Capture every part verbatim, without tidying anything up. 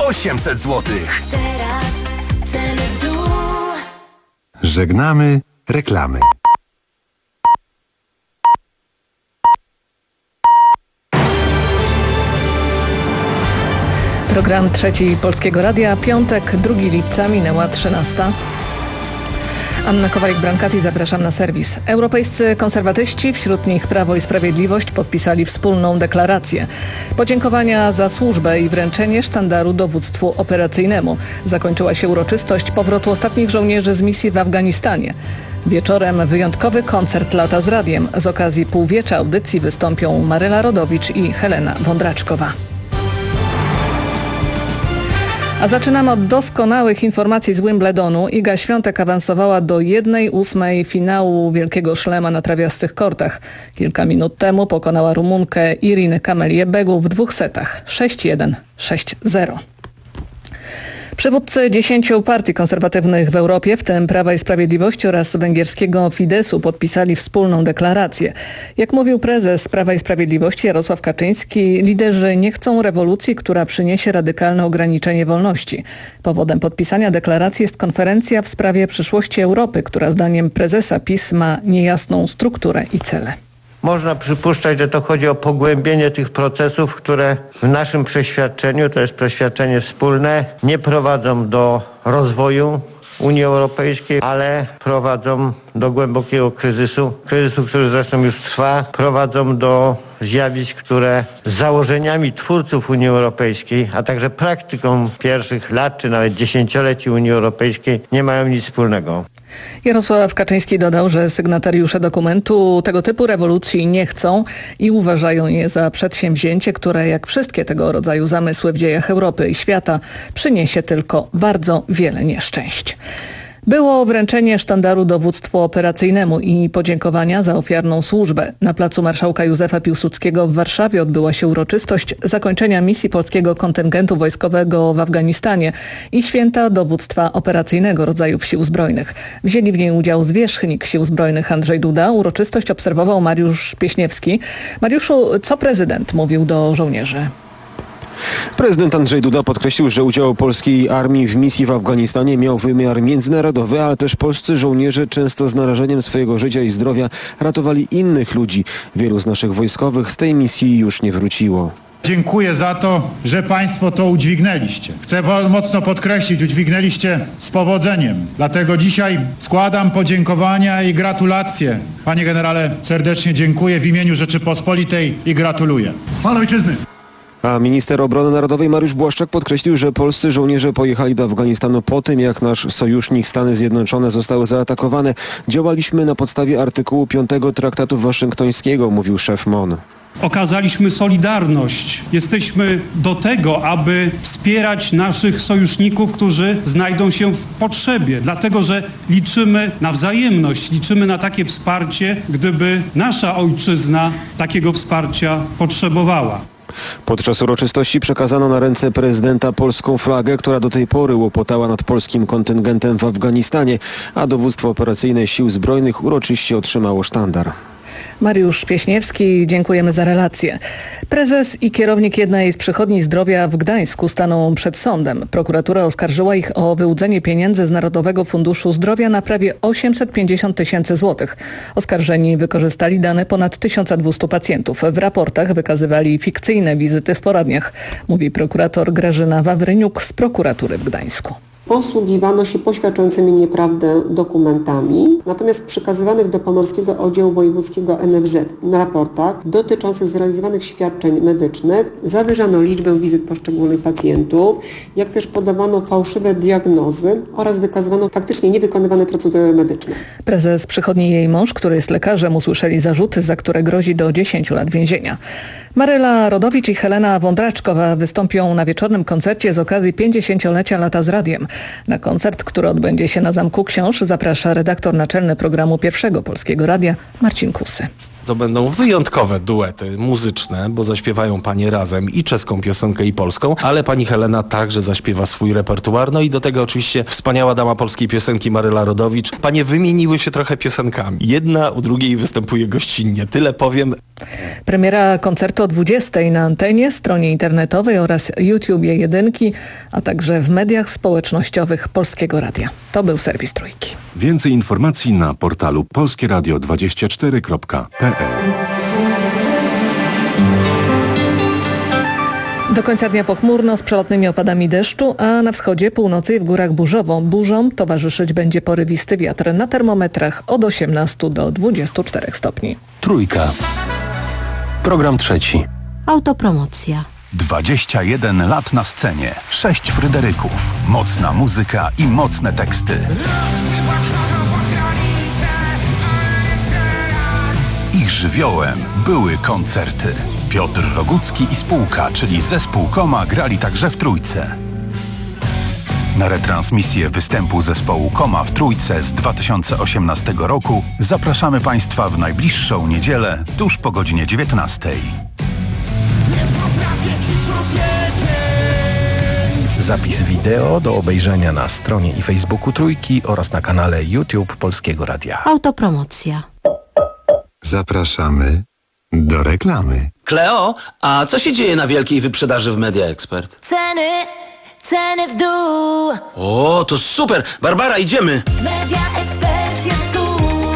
osiemset złotych. Teraz ceny w dół. Żegnamy reklamy. Program Trzeci Polskiego Radia. Piątek, drugiego lipca, minęła trzynasta. Anna Kowalik-Brankati, zapraszam na serwis. Europejscy konserwatyści, wśród nich Prawo i Sprawiedliwość, podpisali wspólną deklarację. Podziękowania za służbę i wręczenie sztandaru dowództwu operacyjnemu. Zakończyła się uroczystość powrotu ostatnich żołnierzy z misji w Afganistanie. Wieczorem wyjątkowy koncert Lata z Radiem. Z okazji półwiecza audycji wystąpią Maryla Rodowicz i Helena Wądraczkowa. A zaczynamy od doskonałych informacji z Wimbledonu. Iga Świątek awansowała do jednej ósmej finału Wielkiego Szlema na trawiastych kortach. Kilka minut temu pokonała Rumunkę Irinę Kamelię-Begu w dwóch setach sześć jeden, sześć zero. Przywódcy dziesięciu partii konserwatywnych w Europie, w tym Prawa i Sprawiedliwości oraz węgierskiego Fideszu, podpisali wspólną deklarację. Jak mówił prezes Prawa i Sprawiedliwości Jarosław Kaczyński, liderzy nie chcą rewolucji, która przyniesie radykalne ograniczenie wolności. Powodem podpisania deklaracji jest konferencja w sprawie przyszłości Europy, która zdaniem prezesa PiS ma niejasną strukturę i cele. Można przypuszczać, że to chodzi o pogłębienie tych procesów, które w naszym przeświadczeniu, to jest przeświadczenie wspólne, nie prowadzą do rozwoju Unii Europejskiej, ale prowadzą do głębokiego kryzysu. Kryzysu, który zresztą już trwa, prowadzą do zjawisk, które z założeniami twórców Unii Europejskiej, a także praktyką pierwszych lat czy nawet dziesięcioleci Unii Europejskiej nie mają nic wspólnego. Jarosław Kaczyński dodał, że sygnatariusze dokumentu tego typu rewolucji nie chcą i uważają je za przedsięwzięcie, które jak wszystkie tego rodzaju zamysły w dziejach Europy i świata przyniesie tylko bardzo wiele nieszczęść. Było wręczenie sztandaru dowództwu operacyjnemu i podziękowania za ofiarną służbę. Na placu Marszałka Józefa Piłsudskiego w Warszawie odbyła się uroczystość zakończenia misji polskiego kontyngentu wojskowego w Afganistanie i święta dowództwa operacyjnego rodzajów sił zbrojnych. Wzięli w niej udział zwierzchnik sił zbrojnych Andrzej Duda. Uroczystość obserwował Mariusz Pieśniewski. Mariuszu, co prezydent mówił do żołnierzy? Prezydent Andrzej Duda podkreślił, że udział polskiej armii w misji w Afganistanie miał wymiar międzynarodowy, ale też polscy żołnierze często z narażeniem swojego życia i zdrowia ratowali innych ludzi. Wielu z naszych wojskowych z tej misji już nie wróciło. Dziękuję za to, że Państwo to udźwignęliście. Chcę mocno podkreślić, udźwignęliście z powodzeniem. Dlatego dzisiaj składam podziękowania i gratulacje. Panie generale, serdecznie dziękuję w imieniu Rzeczypospolitej i gratuluję. Chwała ojczyzny! A minister obrony narodowej Mariusz Błaszczak podkreślił, że polscy żołnierze pojechali do Afganistanu po tym, jak nasz sojusznik Stany Zjednoczone zostały zaatakowane. Działaliśmy na podstawie artykułu piątego Traktatu Waszyngtońskiego, mówił szef M O N. Okazaliśmy solidarność. Jesteśmy do tego, aby wspierać naszych sojuszników, którzy znajdą się w potrzebie. Dlatego, że liczymy na wzajemność, liczymy na takie wsparcie, gdyby nasza ojczyzna takiego wsparcia potrzebowała. Podczas uroczystości przekazano na ręce prezydenta polską flagę, która do tej pory łopotała nad polskim kontyngentem w Afganistanie, a dowództwo operacyjne sił zbrojnych uroczyście otrzymało sztandar. Mariusz Pieśniewski, dziękujemy za relację. Prezes i kierownik jednej z przychodni zdrowia w Gdańsku staną przed sądem. Prokuratura oskarżyła ich o wyłudzenie pieniędzy z Narodowego Funduszu Zdrowia na prawie osiemset pięćdziesiąt tysięcy złotych. Oskarżeni wykorzystali dane ponad tysiąc dwieście pacjentów. W raportach wykazywali fikcyjne wizyty w poradniach, mówi prokurator Grażyna Wawryniuk z prokuratury w Gdańsku. Posługiwano się poświadczającymi nieprawdę dokumentami, natomiast przekazywanych do Pomorskiego Oddziału Wojewódzkiego N F Z na raportach dotyczących zrealizowanych świadczeń medycznych zawyżano liczbę wizyt poszczególnych pacjentów, jak też podawano fałszywe diagnozy oraz wykazywano faktycznie niewykonywane procedury medyczne. Prezes przychodni i jej mąż, który jest lekarzem, usłyszeli zarzuty, za które grozi do dziesięciu lat więzienia. Maryla Rodowicz i Helena Wądraczkowa wystąpią na wieczornym koncercie z okazji pięćdziesięciolecia Lata z Radiem. Na koncert, który odbędzie się na Zamku Książ, zaprasza redaktor naczelny programu Pierwszego Polskiego Radia Marcin Kusy. To będą wyjątkowe duety muzyczne, bo zaśpiewają panie razem i czeską piosenkę i polską, ale pani Helena także zaśpiewa swój repertuar. No i do tego oczywiście wspaniała dama polskiej piosenki Maryla Rodowicz. Panie wymieniły się trochę piosenkami. Jedna u drugiej występuje gościnnie. Tyle powiem. Premiera koncertu o dwudziestej na antenie, stronie internetowej oraz YouTubie jedynki, a także w mediach społecznościowych Polskiego Radia. To był serwis Trójki. Więcej informacji na portalu polskieradio dwadzieścia cztery kropka p l. Do końca dnia pochmurno z przelotnymi opadami deszczu, a na wschodzie, północy i w górach burzowo. Burzom towarzyszyć będzie porywisty wiatr na termometrach od osiemnastu do dwudziestu czterech stopni. Trójka. Program trzeci. Autopromocja. dwadzieścia jeden lat na scenie, sześć Fryderyków, mocna muzyka i mocne teksty. Ich żywiołem były koncerty. Piotr Rogucki i spółka, czyli zespół Koma, grali także w Trójce. Na retransmisję występu zespołu Koma w Trójce z dwa tysiące osiemnastego roku zapraszamy Państwa w najbliższą niedzielę tuż po godzinie dziewiętnastej. Zapis wideo do obejrzenia na stronie i Facebooku Trójki oraz na kanale YouTube Polskiego Radia. Autopromocja. Zapraszamy do reklamy. Kleo, a co się dzieje na wielkiej wyprzedaży w Media Expert? Ceny, ceny w dół. O, to super! Barbara, idziemy! Media Expert jest tu.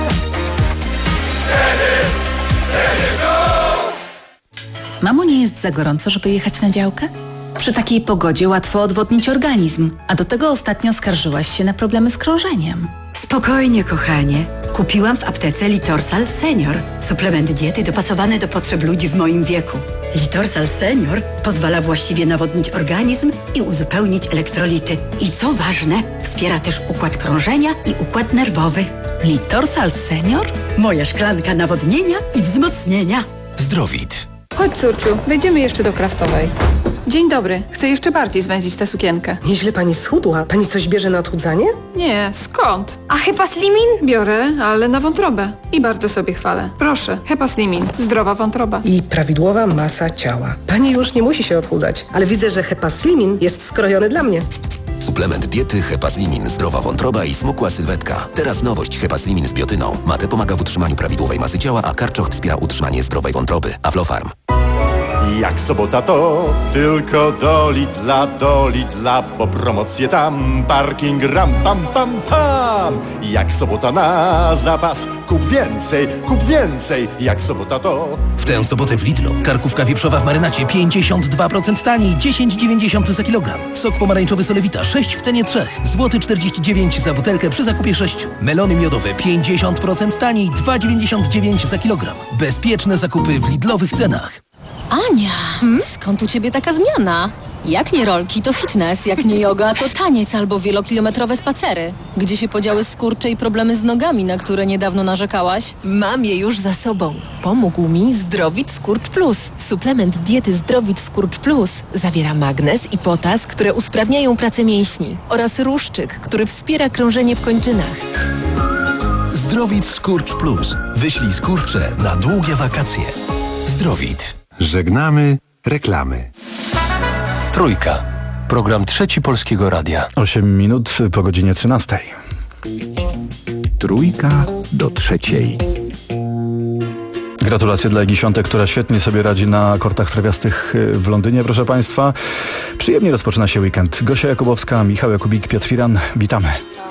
Ceny, ceny w dół. Mamo, nie jest za gorąco, żeby jechać na działkę? Przy takiej pogodzie łatwo odwodnić organizm, a do tego ostatnio skarżyłaś się na problemy z krążeniem. Spokojnie, kochanie. Kupiłam w aptece Litorsal Senior. Suplement diety dopasowany do potrzeb ludzi w moim wieku. Litorsal Senior pozwala właściwie nawodnić organizm i uzupełnić elektrolity. I co ważne, wspiera też układ krążenia i układ nerwowy. Litorsal Senior? Moja szklanka nawodnienia i wzmocnienia. Zdrowit. Chodź, córciu, wejdziemy jeszcze do Krawcowej. Dzień dobry. Chcę jeszcze bardziej zwęzić tę sukienkę. Nieźle pani schudła. Pani coś bierze na odchudzanie? Nie, skąd? A Hepaslimin? Biorę, ale na wątrobę. I bardzo sobie chwalę. Proszę, Hepaslimin. Zdrowa wątroba. I prawidłowa masa ciała. Pani już nie musi się odchudzać, ale widzę, że Hepaslimin jest skrojony dla mnie. Suplement diety Hepaslimin, zdrowa wątroba i smukła sylwetka. Teraz nowość Hepaslimin z biotyną. Mate pomaga w utrzymaniu prawidłowej masy ciała, a karczoch wspiera utrzymanie zdrowej wątroby. Aflofarm. Jak sobota to tylko do Lidla, do Lidla, bo promocje tam, parking ram, pam, pam, pam. Jak sobota na zapas, kup więcej, kup więcej, jak sobota to... W tę sobotę w Lidlu karkówka wieprzowa w marynacie pięćdziesiąt dwa procent taniej, dziesięć dziewięćdziesiąt za kilogram. Sok pomarańczowy Solewita sześć w cenie trzech, złoty czterdzieści dziewięć za butelkę przy zakupie sześciu. Melony miodowe pięćdziesiąt procent taniej, dwa dziewięćdziesiąt dziewięć za kilogram. Bezpieczne zakupy w Lidlowych cenach. Ania, hmm? Skąd u ciebie taka zmiana? Jak nie rolki, to fitness, jak nie yoga, to taniec albo wielokilometrowe spacery. Gdzie się podziały skurcze i problemy z nogami, na które niedawno narzekałaś? Mam je już za sobą. Pomógł mi Zdrowit Skurcz Plus. Suplement diety Zdrowit Skurcz Plus zawiera magnez i potas, które usprawniają pracę mięśni oraz ruszczyk, który wspiera krążenie w kończynach. Zdrowit Skurcz Plus. Wyślij skurcze na długie wakacje. Zdrowit. Żegnamy reklamy. Trójka. Program trzeci Polskiego Radia. osiem minut po godzinie trzynastej. Trójka do trzeciej. Gratulacje dla Igi Świątek, która świetnie sobie radzi na kortach trawiastych w Londynie, proszę Państwa. Przyjemnie rozpoczyna się weekend. Gosia Jakubowska, Michał Jakubik, Piotr Firan. Witamy.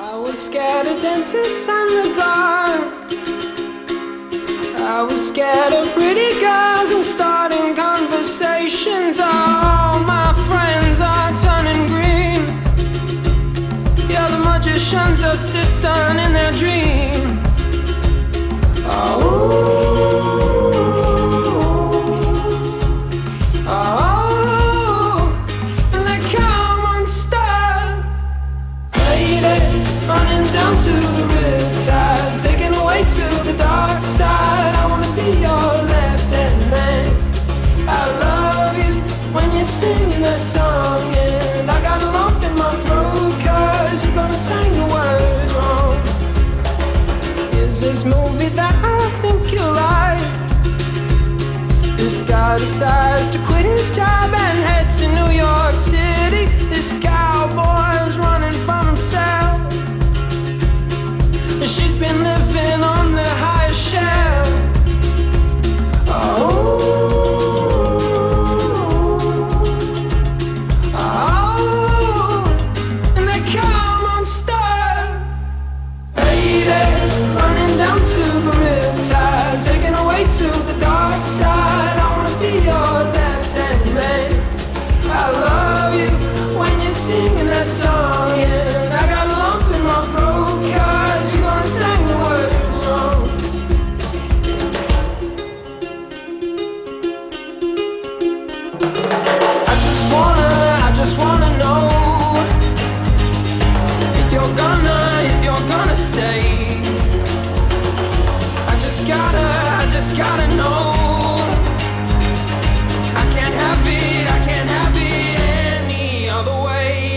I was scared of pretty girls and starting conversations. All my friends are turning green. Yeah, the magician's assistant in their dream. Oh, oh, and they come unstuck. Lady, running down to the riptide, taken away to the dark side. I wanna be your left-hand man. I love you when you're singing that song, and I got a lump in my throat 'cause you're gonna sing the words wrong. Is this movie that I think you like?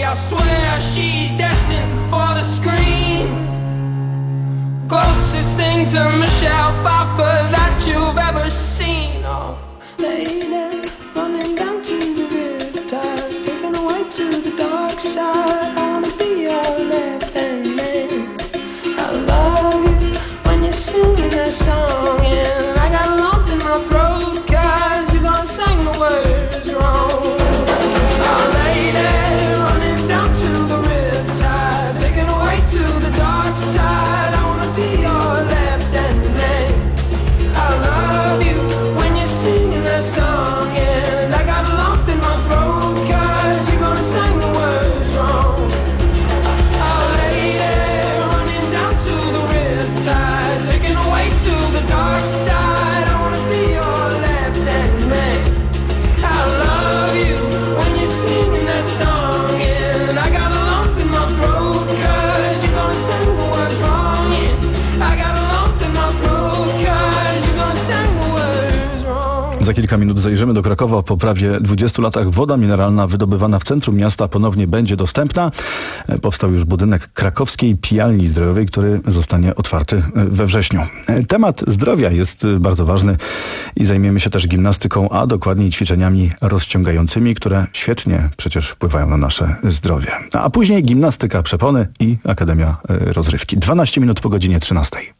I swear she's destined for the screen. Closest thing to Michelle Pfeiffer that you've ever seen. Oh, lady, running down to the riptide, taken away to the dark side. I wanna be your left-hand man. I love you when you're singing that song, and I got a lump in my throat 'cause you're gonna sing the words wrong. Oh, lady, running down to the riptide, taken away to the dark side. I wanna be your left-hand man. I love you when you're singing that song, and I got a lump in my throat 'cause you're gonna sing the words wrong. Oh, lady, running down to the riptide, taken away to the dark side. I wanna be your left-hand man. I love you when you're singing that song, and I got a lump in my throat 'cause you're gonna sing the words wrong. Yeah, I got a lump in my throat 'cause you're gonna sing the words wrong. Za kilka minut zajrzymy do Krakowa. Po prawie dwudziestu latach woda mineralna wydobywana w centrum miasta ponownie będzie dostępna. Powstał już budynek krakowskiej pijalni zdrojowej, który zostanie otwarty we wrześniu. Temat zdrowia jest bardzo ważny i zajmiemy się też gimnastyką, a dokładniej ćwiczeniami rozciągającymi, które świetnie przecież wpływają na nasze zdrowie. A później gimnastyka przepony i Akademia Rozrywki. dwanaście minut po godzinie trzynastej.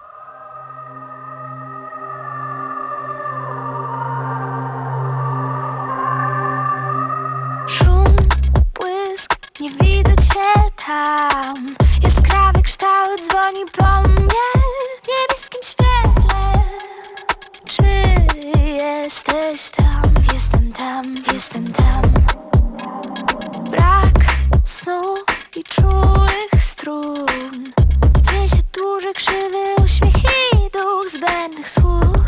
Szum, błysk, nie widzę cię tam. Jaskrawy kształt dzwoni po mnie w niebieskim świetle. Czy jesteś tam? Jestem tam, jestem tam. Brak snu i czułych strun. Gdzie się dłuży krzywy uśmiech i duch zbędnych słów.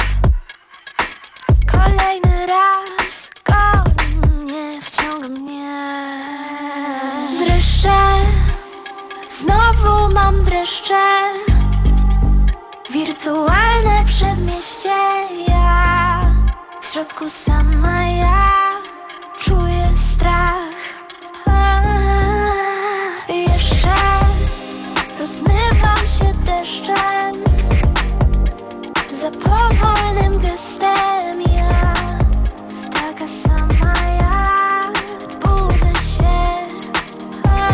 Kolejny raz goni mnie, wciąga mnie. Dreszcze, znowu mam dreszcze. Wirtualne przedmieście, ja w środku sama ja czuję strach. A, jeszcze rozmywam się deszczem. Za powolnym gestem ja, taka sama ja, budzę się. A,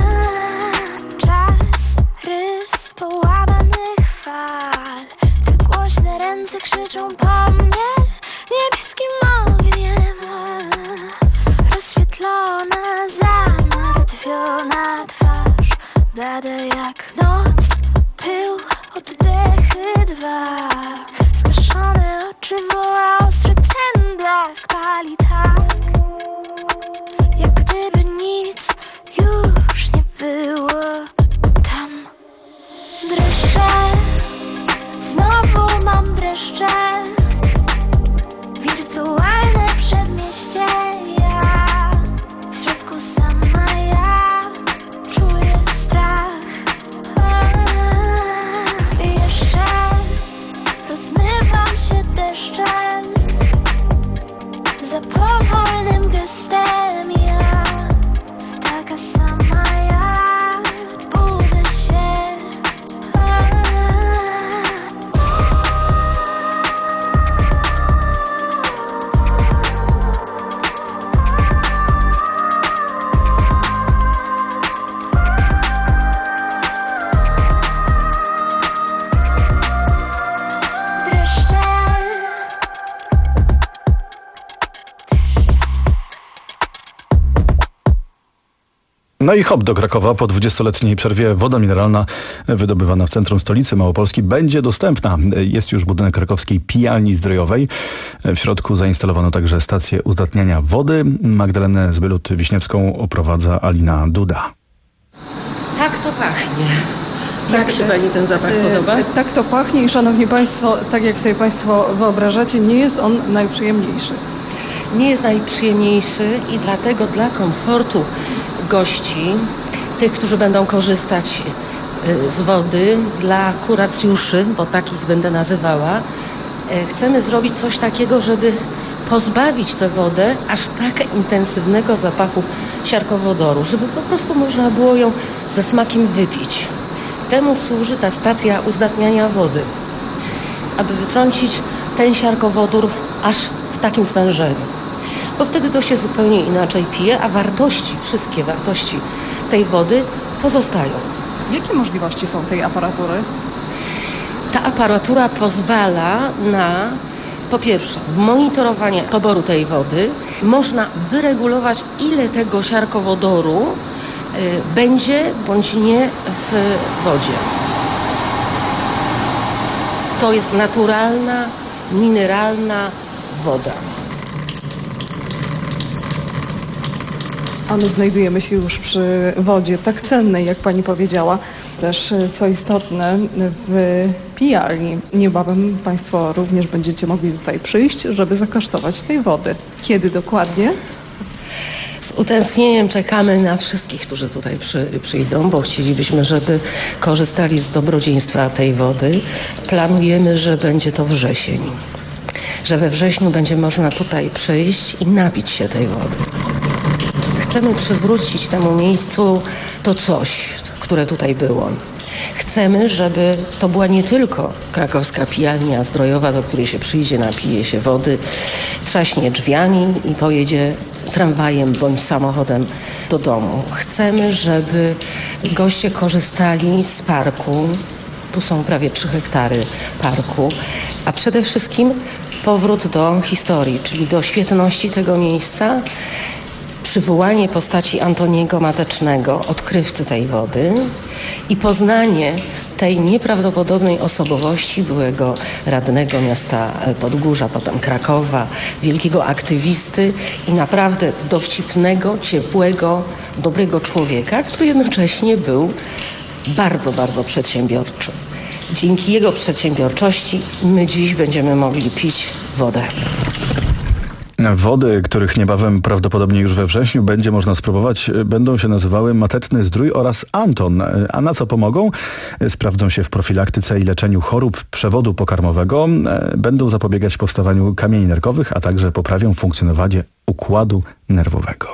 czas, rys połamanych fal. Te głośne ręce krzyczą po mnie niebieskim ogniem. Rozświetlona, zamartwiona twarz, blada jak noc, pył, oddechy dwa. Skaszone oczy woła ostry ten blask, pali tak, jak gdyby nic już nie było tam. Dreszcze, znowu mam dreszcze. Wirtualne przedmieście, ja w środku sama ja czuję strach. A, jeszcze rozmywam się deszczem. Za powolnym gestem ja, taka sama ja, budzę się. A, dreszcze. No i hop do Krakowa. Po dwudziestoletniej przerwie woda mineralna wydobywana w centrum stolicy Małopolski będzie dostępna. Jest już budynek krakowskiej pijalni zdrojowej. W środku zainstalowano także stację uzdatniania wody. Magdalenę Zbylut-Wiśniewską oprowadza Alina Duda. Tak to pachnie. Jak się Pani ten zapach e, podoba? Tak to pachnie i szanowni Państwo, tak jak sobie Państwo wyobrażacie, nie jest on najprzyjemniejszy. Nie jest najprzyjemniejszy i dlatego dla komfortu gości, tych, którzy będą korzystać z wody, dla kuracjuszy, bo takich będę nazywała, chcemy zrobić coś takiego, żeby pozbawić tę wodę aż tak intensywnego zapachu siarkowodoru, żeby po prostu można było ją ze smakiem wypić. Temu służy ta stacja uzdatniania wody, aby wytrącić ten siarkowodór aż w takim stężeniu. Bo wtedy to się zupełnie inaczej pije, a wartości, wszystkie wartości tej wody pozostają. Jakie możliwości są tej aparatury? Ta aparatura pozwala na, po pierwsze, monitorowanie poboru tej wody. Można wyregulować, ile tego siarkowodoru y, będzie bądź nie w wodzie. To jest naturalna, mineralna woda. A my znajdujemy się już przy wodzie tak cennej, jak pani powiedziała. Też, co istotne, w pijalni. Niebawem państwo również będziecie mogli tutaj przyjść, żeby zakosztować tej wody. Kiedy dokładnie? Z utęsknieniem czekamy na wszystkich, którzy tutaj przy, przyjdą, bo chcielibyśmy, żeby korzystali z dobrodziejstwa tej wody. Planujemy, że będzie to wrzesień. Że we wrześniu będzie można tutaj przyjść i napić się tej wody. Chcemy przywrócić temu miejscu to coś, które tutaj było. Chcemy, żeby to była nie tylko krakowska pijalnia zdrojowa, do której się przyjdzie, napije się wody, trzaśnie drzwiami i pojedzie tramwajem bądź samochodem do domu. Chcemy, żeby goście korzystali z parku. Tu są prawie trzy hektary parku, a przede wszystkim powrót do historii, czyli do świetności tego miejsca, przywołanie postaci Antoniego Matecznego, odkrywcy tej wody i poznanie tej nieprawdopodobnej osobowości byłego radnego miasta Podgórza, potem Krakowa, wielkiego aktywisty i naprawdę dowcipnego, ciepłego, dobrego człowieka, który jednocześnie był bardzo, bardzo przedsiębiorczy. Dzięki jego przedsiębiorczości my dziś będziemy mogli pić wodę. Wody, których niebawem, prawdopodobnie już we wrześniu, będzie można spróbować, będą się nazywały Mateczny Zdrój oraz Anton. A na co pomogą? Sprawdzą się w profilaktyce i leczeniu chorób przewodu pokarmowego. Będą zapobiegać powstawaniu kamieni nerkowych, a także poprawią funkcjonowanie układu nerwowego.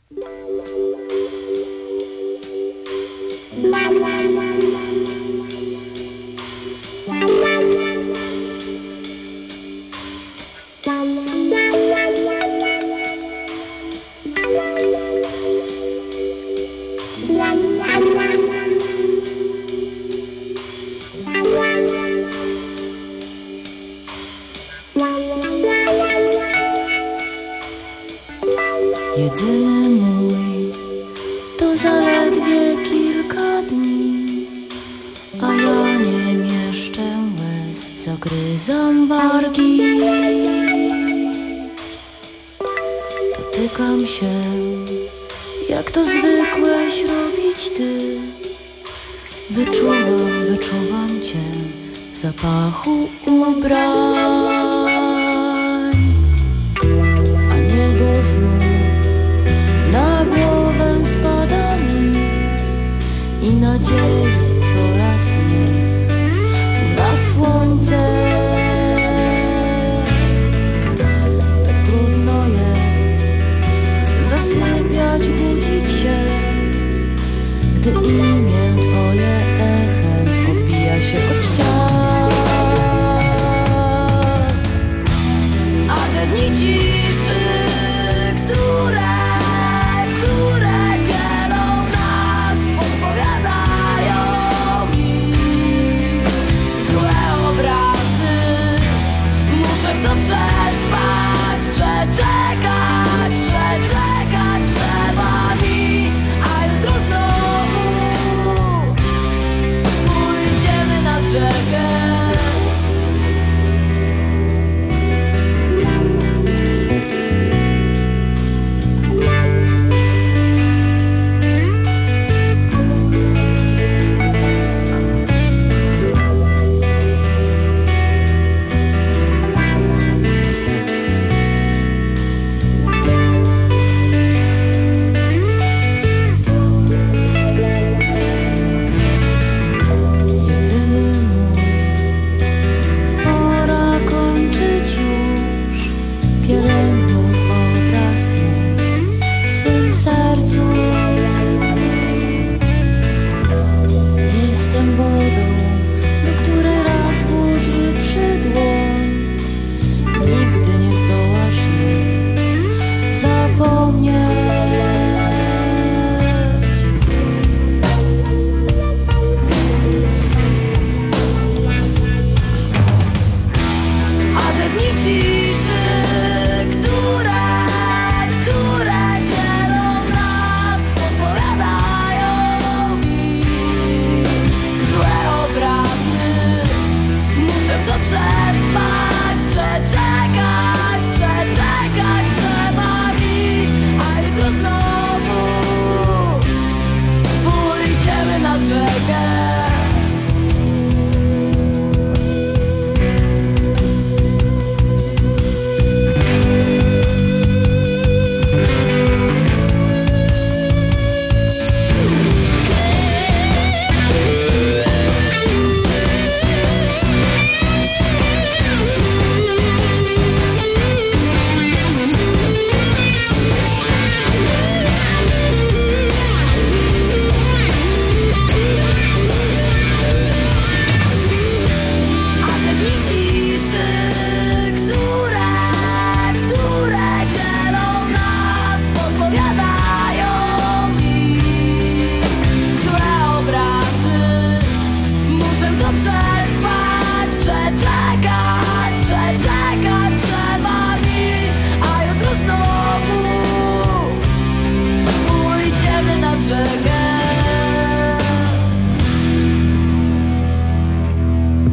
Jedyny mój to zaledwie kilka dni, a ja nie mieszczę łez, zagryzam wargi. Dotykam się, jak to zwykłeś robić ty. Wyczuwam, wyczuwam cię w zapachu ubrań, a niebo znów na głowę spada mi i nadziei coraz mniej na słońce. Tak trudno jest zasypiać, budzić się, gdy imię twoje echem odbija się od ścian.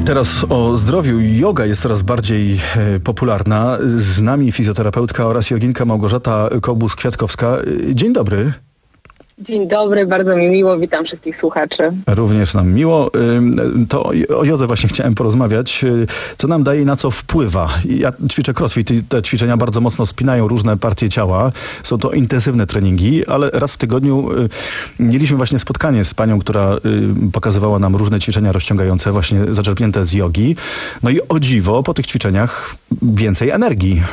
Teraz o zdrowiu. Yoga jest coraz bardziej e, popularna. Z nami fizjoterapeutka oraz joginka Małgorzata Kobus-Kwiatkowska. Dzień dobry. Dzień dobry, bardzo mi miło, witam wszystkich słuchaczy. Również nam miło. To o jodze właśnie chciałem porozmawiać. Co nam daje i na co wpływa? Ja ćwiczę crossfit i te ćwiczenia bardzo mocno spinają różne partie ciała. Są to intensywne treningi, ale raz w tygodniu mieliśmy właśnie spotkanie z panią, która pokazywała nam różne ćwiczenia rozciągające, właśnie zaczerpnięte z jogi. No i o dziwo, po tych ćwiczeniach więcej energii.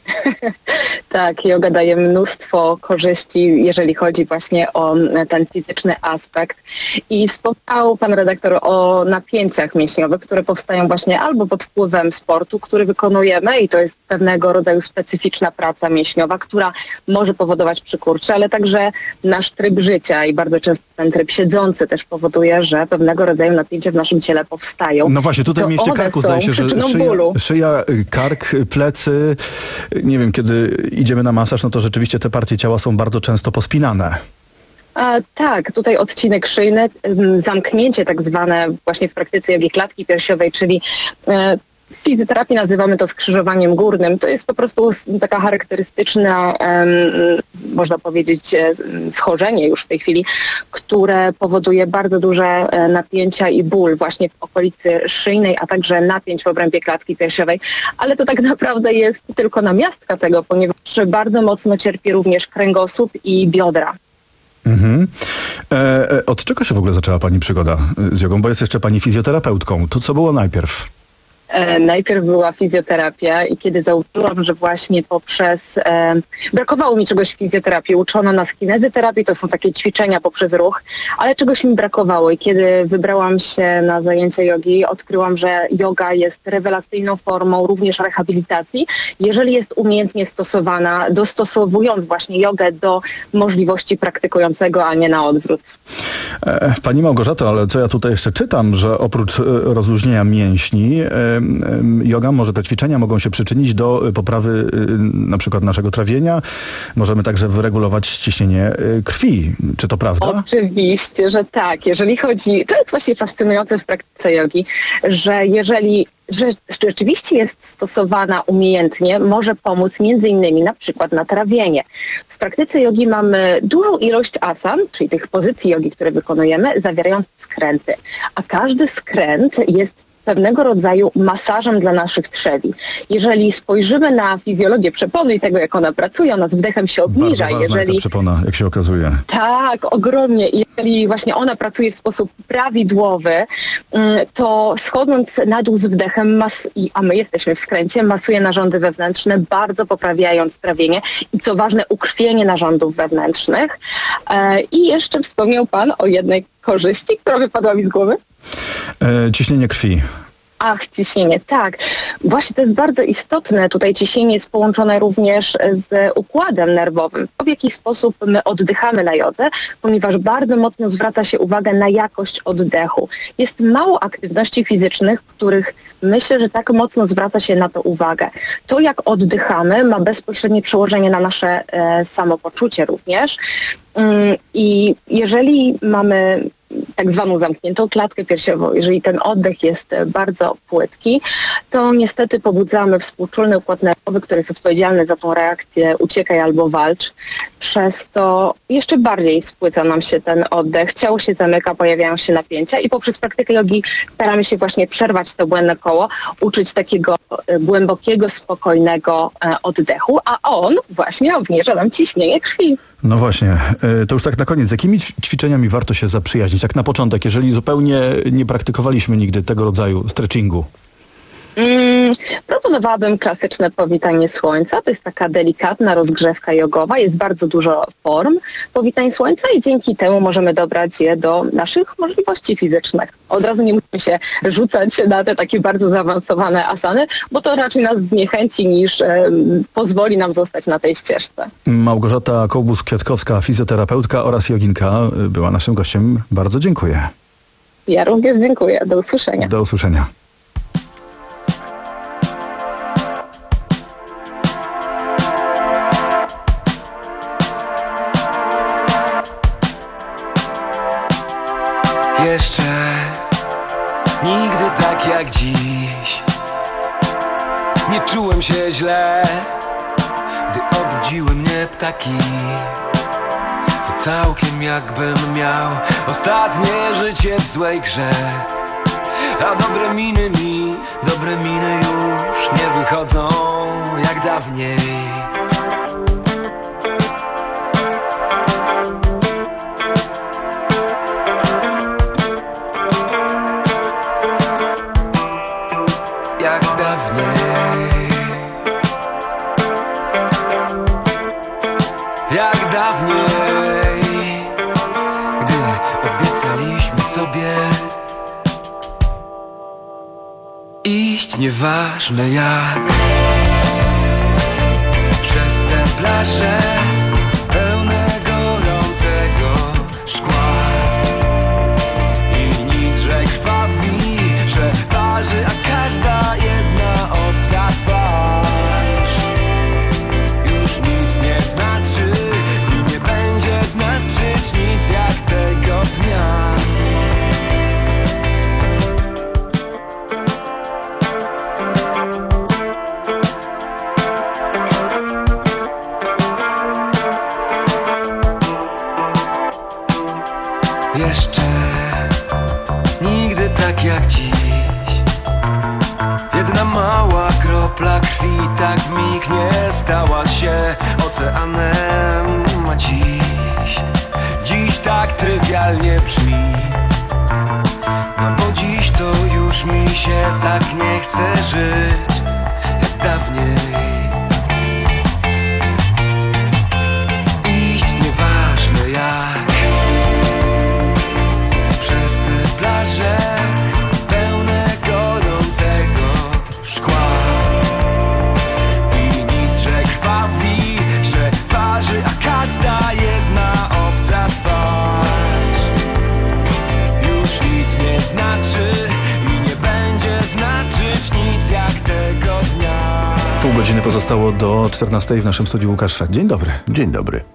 Tak, joga daje mnóstwo korzyści, jeżeli chodzi właśnie o ten fizyczny aspekt. I wspomniał pan redaktor o napięciach mięśniowych, które powstają właśnie albo pod wpływem sportu, który wykonujemy i to jest pewnego rodzaju specyficzna praca mięśniowa, która może powodować przykurcze, ale także nasz tryb życia i bardzo często ten tryb siedzący też powoduje, że pewnego rodzaju napięcia w naszym ciele powstają. No właśnie, tutaj w mieście karku zdaje się, że szyja, szyja, kark, plecy, nie wiem, kiedy idziemy na masaż, no to rzeczywiście te partie ciała są bardzo często pospinane. A, tak, tutaj odcinek szyjny, zamknięcie tak zwane właśnie w praktyce jogi klatki piersiowej, czyli e, w fizjoterapii nazywamy to skrzyżowaniem górnym. To jest po prostu taka charakterystyczna, um, można powiedzieć, schorzenie już w tej chwili, które powoduje bardzo duże napięcia i ból właśnie w okolicy szyjnej, a także napięć w obrębie klatki piersiowej. Ale to tak naprawdę jest tylko namiastka tego, ponieważ bardzo mocno cierpi również kręgosłup i biodra. Mhm. E, od czego się w ogóle zaczęła pani przygoda z jogą? Bo jest jeszcze pani fizjoterapeutką. To co było najpierw? E, najpierw była fizjoterapia i kiedy zauważyłam, że właśnie poprzez... E, brakowało mi czegoś w fizjoterapii. Uczono nas kinezyterapii, to są takie ćwiczenia poprzez ruch, ale czegoś mi brakowało i kiedy wybrałam się na zajęcia jogi, odkryłam, że joga jest rewelacyjną formą również rehabilitacji, jeżeli jest umiejętnie stosowana, dostosowując właśnie jogę do możliwości praktykującego, a nie na odwrót. E, pani Małgorzato, ale co ja tutaj jeszcze czytam, że oprócz e, rozluźnienia mięśni, e, joga, może te ćwiczenia mogą się przyczynić do poprawy na przykład naszego trawienia. Możemy także wyregulować ciśnienie krwi. Czy to prawda? Oczywiście, że tak. Jeżeli chodzi, to jest właśnie fascynujące w praktyce jogi, że jeżeli że rzeczywiście jest stosowana umiejętnie, może pomóc między innymi na przykład na trawienie. W praktyce jogi mamy dużą ilość asan, czyli tych pozycji jogi, które wykonujemy, zawierające skręty. A każdy skręt jest pewnego rodzaju masażem dla naszych trzewi. Jeżeli spojrzymy na fizjologię przepony i tego, jak ona pracuje, ona z wdechem się obniża. Bardzo ważna jeżeli ta przepona, jak się okazuje. Tak, ogromnie. Jeżeli właśnie ona pracuje w sposób prawidłowy, to schodząc na dół z wdechem, mas- a my jesteśmy w skręcie, masuje narządy wewnętrzne, bardzo poprawiając trawienie i co ważne, ukrwienie narządów wewnętrznych. I jeszcze wspomniał pan o jednej korzyści, która wypadła mi z głowy. E, ciśnienie krwi. Ach, ciśnienie, tak. Właśnie to jest bardzo istotne. Tutaj ciśnienie jest połączone również z układem nerwowym. W jaki sposób my oddychamy na jodze, ponieważ bardzo mocno zwraca się uwagę na jakość oddechu. Jest mało aktywności fizycznych, w których myślę, że tak mocno zwraca się na to uwagę. To, jak oddychamy, ma bezpośrednie przełożenie na nasze e, samopoczucie również. Ym, I jeżeli mamy tak zwaną zamkniętą klatkę piersiową, jeżeli ten oddech jest bardzo płytki, to niestety pobudzamy współczulny układ nerwowy, który jest odpowiedzialny za tą reakcję uciekaj albo walcz. Przez to jeszcze bardziej spłyca nam się ten oddech, ciało się zamyka, pojawiają się napięcia i poprzez praktykę jogi staramy się właśnie przerwać to błędne koło, uczyć takiego głębokiego, spokojnego oddechu, a on właśnie obniża nam ciśnienie krwi. No właśnie, to już tak na koniec. Z jakimi ćwiczeniami warto się zaprzyjaźnić? Tak na początek, jeżeli zupełnie nie praktykowaliśmy nigdy tego rodzaju stretchingu. Mm, proponowałabym klasyczne powitanie słońca. To jest taka delikatna rozgrzewka jogowa. Jest bardzo dużo form powitań słońca i dzięki temu możemy dobrać je do naszych możliwości fizycznych. Od razu nie musimy się rzucać na te takie bardzo zaawansowane asany, bo to raczej nas zniechęci niż e, pozwoli nam zostać na tej ścieżce. Małgorzata Kobus-Kwiatkowska, fizjoterapeutka oraz joginka, była naszym gościem. Bardzo dziękuję. Ja również dziękuję. Do usłyszenia. Do usłyszenia. Jeszcze Nigdy tak jak dziś nie czułem się źle, gdy obudziły mnie ptaki. To całkiem jakbym miał ostatnie życie w złej grze. A dobre miny mi, dobre miny już nie wychodzą jak dawniej. Jak dawniej, jak dawniej, gdy obiecaliśmy sobie iść nieważne jak przez te plaże pełne gorącego szkła. I nic, że krwawi, że parzy, a każda jedna obca twarz już nic nie znaczy i nie będzie znaczyć nic jak tego dnia. Jeszcze nigdy tak jak dziś. Jedna mała kropla krwi tak w mig nie stała się oceanem. A dziś, dziś tak trywialnie brzmi. No bo dziś to już mi się tak nie chce żyć jak dawniej. Iść nieważne jak przez te plaże pełne gorącego szkła. I nic, że krwawi, że parzy, a każda jedna obca twarz już nic nie znaczy i nie będzie znaczyć nic jak tego dnia. Pół godziny pozostało do czternastej. W naszym studiu Łukasz Szwed. Dzień dobry. Dzień dobry.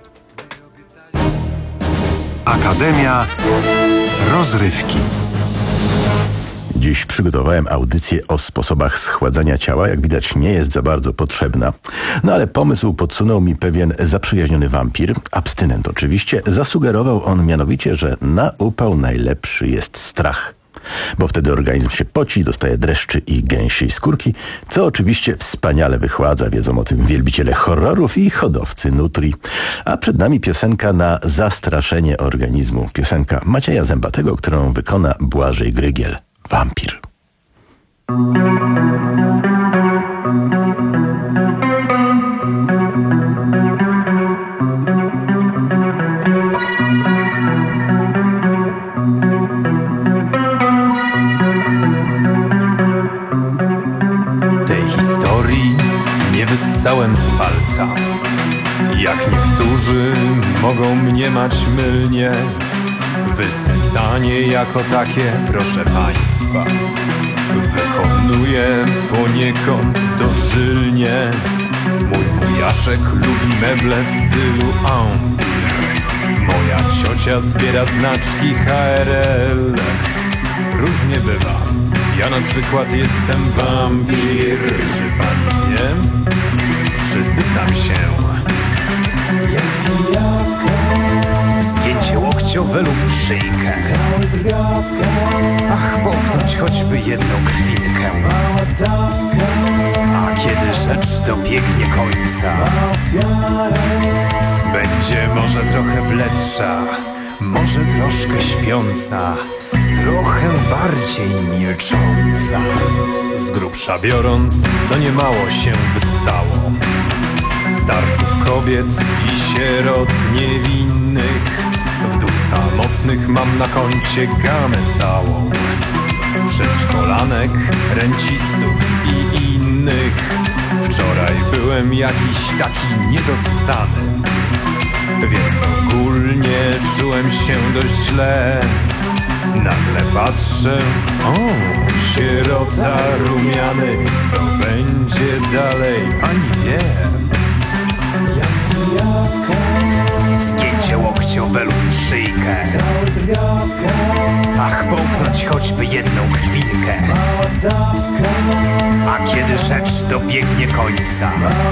Akademia Rozrywki. Dziś przygotowałem audycję o sposobach schładzania ciała. Jak widać, nie jest za bardzo potrzebna. No ale pomysł podsunął mi pewien zaprzyjaźniony wampir, abstynent oczywiście. Zasugerował on mianowicie, że na upał najlepszy jest strach. Bo wtedy organizm się poci, dostaje dreszczy i gęsiej skórki, co oczywiście wspaniale wychładza. Wiedzą o tym wielbiciele horrorów i hodowcy nutri. A przed nami piosenka na zastraszenie organizmu. Piosenka Macieja Zębatego, którą wykona Błażej Grygiel. Wampir. Wyssałem z palca. Jak niektórzy mogą mniemać mylnie, wysysanie jako takie, proszę państwa, wykonuję poniekąd dożylnie. Mój wujaszek lubi meble w stylu Empire. Moja ciocia zbiera znaczki H R L. Różnie bywa. Ja na przykład jestem wampir. Czy pan wie? Przysysam się. Zgięcie łokciowe lub szyjkę. Ach, połknąć choćby jedną krwinkę. A kiedy rzecz dobiegnie końca, będzie może trochę bledsza, może troszkę śpiąca, trochę bardziej milcząca. Z grubsza biorąc, to niemało się wyssało. Starców, kobiet i sierot niewinnych, wdów samotnych mam na koncie gamę całą. Przedszkolanek, rencistów i innych. Wczoraj byłem jakiś taki niedossany, więc ogólnie czułem się dość źle. Nagle patrzę, o, sierota rumiany, co będzie dalej, pani wie. Zgięcie łokciowe lub szyjkę. Ach, połknąć choćby jedną chwilkę. A kiedy rzecz dobiegnie końca,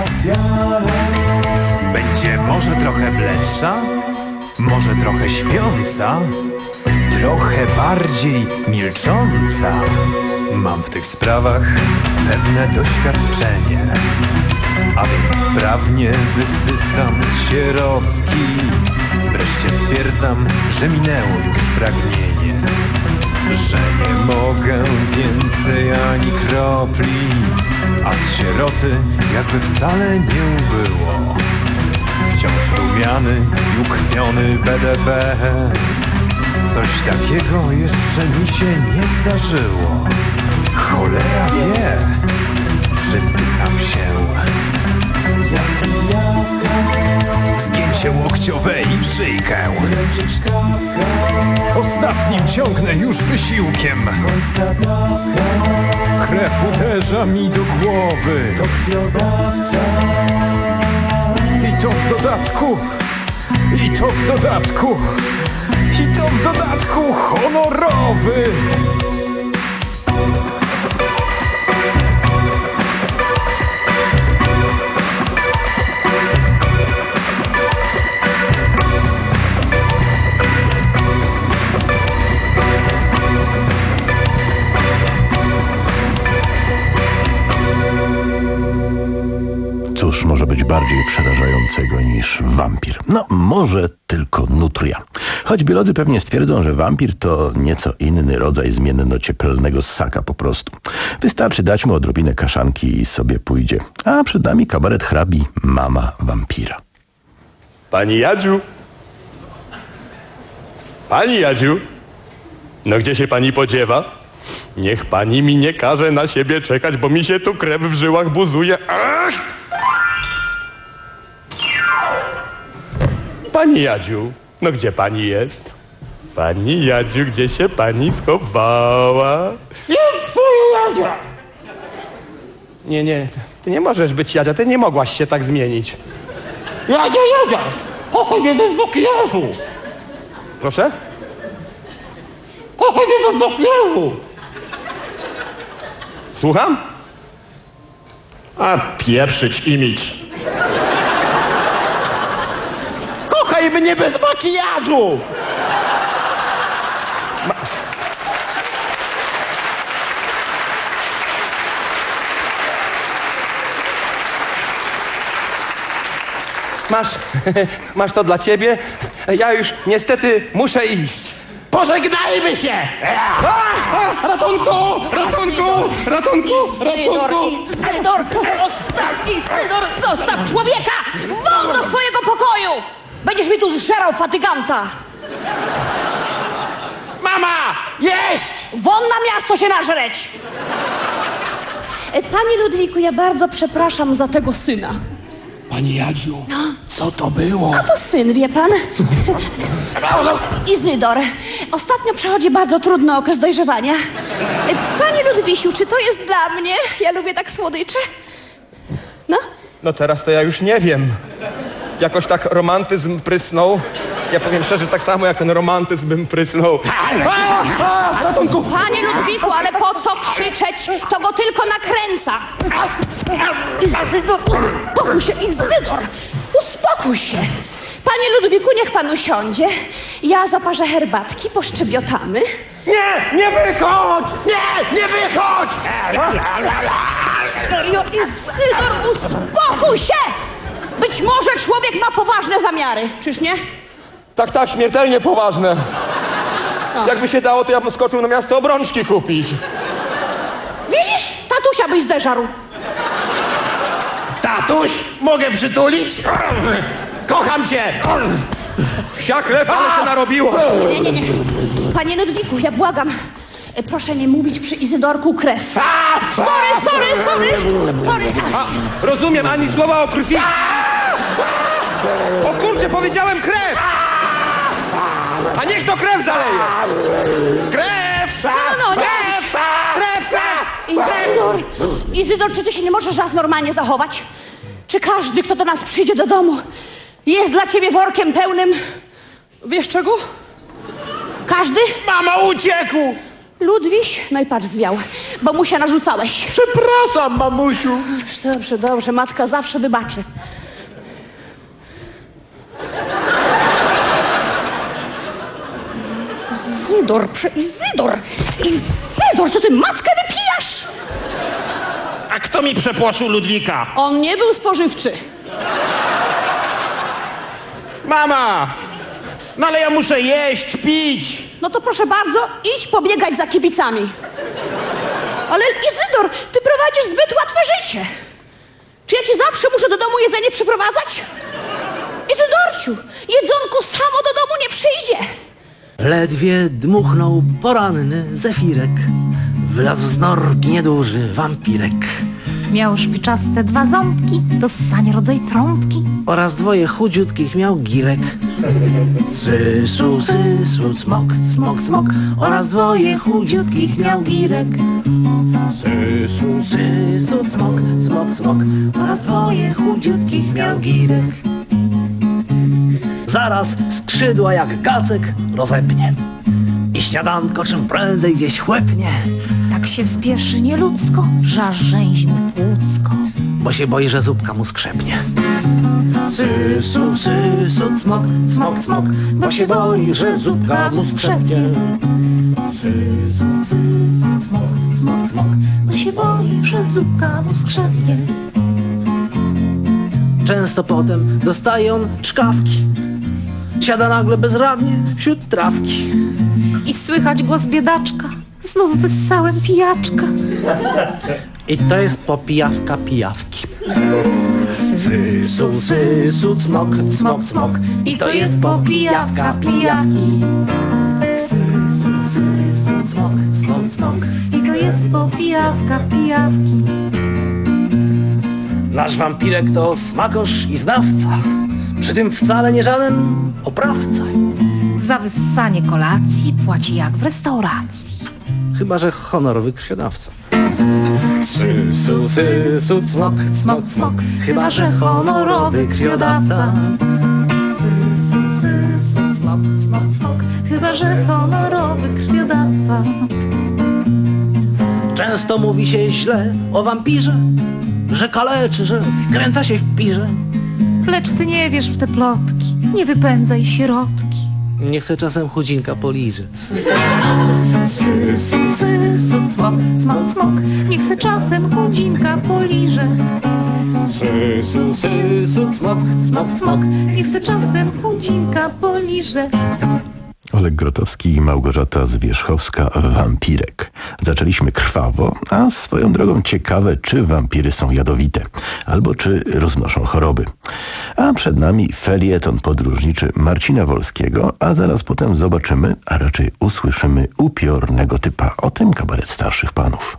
będzie może trochę bledsza, może trochę śpiąca, trochę bardziej milcząca. Mam w tych sprawach pewne doświadczenie, a więc sprawnie wysysam z sierocki. Wreszcie stwierdzam, że minęło już pragnienie, że nie mogę więcej ani kropli, a z sieroty jakby wcale nie było. Wciąż rumiany i ukrwiony B D B. Coś takiego jeszcze mi się nie zdarzyło. Cholera wie, przysysam się. Zgięcie łokciowe i w szyjkę. Ostatnim ciągnę już wysiłkiem. Krew uderza mi do głowy. I to w dodatku, i to w dodatku, i to w dodatku honorowy. Cóż może być bardziej przerażającego niż wampir? No, może tylko nutria. Choć biolodzy pewnie stwierdzą, że wampir to nieco inny rodzaj zmienno-cieplnego ssaka po prostu. Wystarczy dać mu odrobinę kaszanki i sobie pójdzie. A przed nami kabaret hrabi Mama Wampira. Pani Jadziu! Pani Jadziu! No gdzie się pani podziewa? Niech pani mi nie każe na siebie czekać, bo mi się tu krew w żyłach buzuje. Ach! Pani Jadziu, no gdzie pani jest? Pani Jadziu, gdzie się pani schowała? Nie, twoja Jadzia! Nie, nie, ty nie możesz być Jadzia, ty nie mogłaś się tak zmienić. Jadzia, Jadzia! Kochaj mnie bez makijażu! Proszę? Kochaj mnie bez makijażu! Słucham? A pieprzyć imidż. Kochaj mnie bez makijażu! Ma... Masz, masz to dla ciebie. Ja już niestety muszę iść. Pożegnajmy się! A, a, ratunku! Ratunku! Ratunku! Ratunku! Izydor! Zostaw! Izydor! Zostaw człowieka! Won do swojego pokoju! Będziesz mi tu zżerał fatyganta! Mama! Jeść! Won na miasto się nażreć! Panie Ludwiku, ja bardzo przepraszam za tego syna. Pani Jadziu, no. Co to było? A to syn, wie pan? Izydor. Ostatnio przechodzi bardzo trudny okres dojrzewania. Panie Ludwisiu, czy to jest dla mnie? Ja lubię tak słodycze. No? No teraz to ja już nie wiem. Jakoś tak romantyzm prysnął. Ja powiem szczerze, tak samo jak ten romantyzm bym prysnął. Ratunku! Panie Ludwiku, ale po co krzyczeć? To go tylko nakręca. Izydor, uspokój się, Izydor! Uspokój się! Panie Ludwiku, niech pan usiądzie. Ja zaparzę herbatki, poszczebiotamy. Nie! Nie wychodź! Nie! Nie wychodź! Serio, Izydor, uspokój się! Być może człowiek ma poważne zamiary, czyż nie? Tak, tak, śmiertelnie poważne. O. Jakby się dało, to ja bym skoczył na miasto obrączki kupić. Widzisz? Tatusia byś zeżarł. Tatuś, mogę przytulić? Kocham cię! Siak lew, ale się narobiło. Nie, nie, nie. Panie Ludwiku, ja błagam. Proszę nie mówić przy Izydorku krew. Sorry, sorry, sorry. Sorry. A, rozumiem, ani słowa o krwi. O kurczę, powiedziałem krew. A niech to krew zaleje. Krew! No, no, no, nie. Krew, krew! Izydor, Izydor, czy ty się nie możesz raz normalnie zachować? Czy każdy, kto do nas przyjdzie do domu, jest dla ciebie workiem pełnym... Wiesz czego? każdy? Mama, uciekł! Ludwiś, no i patrz, zwiał. Mamusia narzucałeś. Przepraszam, mamusiu. Dobrze, dobrze, matka zawsze wybaczy. Izydor, prze... Izydor! Izydor, co ty matkę wypijasz? A kto mi przepłoszył Ludwika? On nie był spożywczy. Mama! No ale ja muszę jeść, pić. No to proszę bardzo, idź pobiegać za kibicami. Ale Izydor, ty prowadzisz zbyt łatwe życie. Czy ja ci zawsze muszę do domu jedzenie przyprowadzać? Izydorciu, jedzonko samo do domu nie przyjdzie. Ledwie dmuchnął poranny zefirek. Wylazł z norki nieduży wampirek. Miał szpiczaste dwa ząbki, do ssania rodzaj trąbki. Oraz dwoje chudziutkich miał girek. Sysu, sysu, cmok, cmok, cmok. Oraz dwoje chudziutkich miał girek. Sysu, sysu, cmok, cmok, cmok. Oraz dwoje chudziutkich miał girek. Zaraz skrzydła jak gacek rozepnie i śniadanko czym prędzej gdzieś chłepnie. Tak się spieszy nieludzko, żarzęźmi płucko, bo się boi, że zupka mu skrzepnie. Sysu, sysu, cmok, cmok, cmok, bo się boi, że zupka mu skrzepnie. Sysu, sysu, cmok, cmok, cmok, bo się boi, że zupka mu skrzepnie. Często potem dostaje on czkawki. Siada nagle bezradnie wśród trawki. I słychać głos biedaczka. Znów wyssałem pijaczka. I to jest popijawka pijawki. Sysu, sysu, cmok, cmok, cmok. I to jest popijawka pijawki. Sysu, sysu, cmok, cmok, cmok. I to jest popijawka pijawki. Nasz wampirek to smakosz i znawca. Przy tym wcale nie żaden oprawca. Za wyssanie kolacji płaci jak w restauracji. Chyba że honorowy krwiodawca. Sysu, sysu, cmok, cmok, cmok. Chyba że honorowy krwiodawca. Sysu, sysu, cmok, cmok, cmok. Chyba że honorowy krwiodawca. Często mówi się źle o wampirze, że kaleczy, że wkręca się w pirze. Lecz ty nie wiesz w te plotki, nie wypędzaj sierotki. Nie chcę czasem chudzinka poliże. Sysu, sysu, cmok, cmok, cmok. Nie chcę czasem chudzinka poliże. Sysu, sysu, cmok, cmok, cmok. Nie chcę czasem chudzinka poliże. Oleg Grotowski i Małgorzata Zwierzchowska, Wampirek. Zaczęliśmy krwawo, a swoją drogą ciekawe, czy wampiry są jadowite, albo czy roznoszą choroby. A przed nami felieton podróżniczy Marcina Wolskiego, a zaraz potem zobaczymy, a raczej usłyszymy upiornego typa. O tym kabaret starszych panów.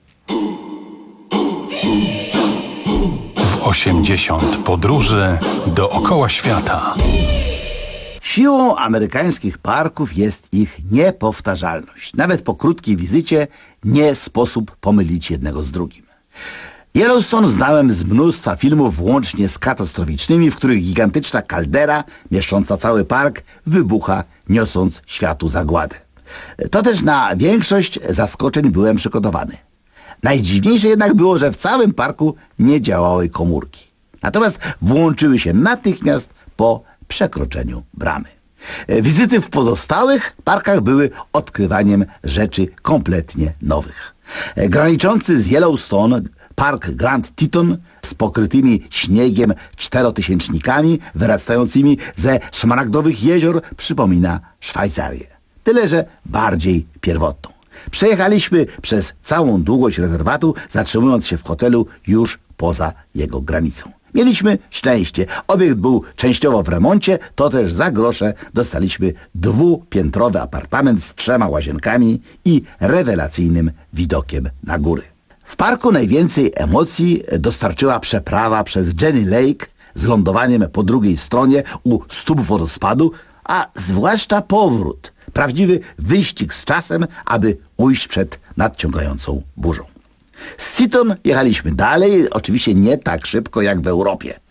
W osiemdziesiąt podróży dookoła świata. Siłą amerykańskich parków jest ich niepowtarzalność. Nawet po krótkiej wizycie nie sposób pomylić jednego z drugim. Yellowstone znałem z mnóstwa filmów, włącznie z katastroficznymi, w których gigantyczna kaldera, mieszcząca cały park, wybucha, niosąc światu zagładę. To też na większość zaskoczeń byłem przygotowany. Najdziwniejsze jednak było, że w całym parku nie działały komórki. Natomiast włączyły się natychmiast po przekroczeniu bramy. Wizyty w pozostałych parkach były odkrywaniem rzeczy kompletnie nowych. Graniczący z Yellowstone park Grand Teton z pokrytymi śniegiem czterotysięcznikami wyrastającymi ze szmaragdowych jezior przypomina Szwajcarię. Tyle, że bardziej pierwotną. Przejechaliśmy przez całą długość rezerwatu, zatrzymując się w hotelu już poza jego granicą. Mieliśmy szczęście. Obiekt był częściowo w remoncie, to też za grosze dostaliśmy dwupiętrowy apartament z trzema łazienkami i rewelacyjnym widokiem na góry. W parku najwięcej emocji dostarczyła przeprawa przez Jenny Lake z lądowaniem po drugiej stronie u stóp wodospadu, a zwłaszcza powrót. Prawdziwy wyścig z czasem, aby ujść przed nadciągającą burzą. Z Teton jechaliśmy dalej, oczywiście nie tak szybko jak w Europie.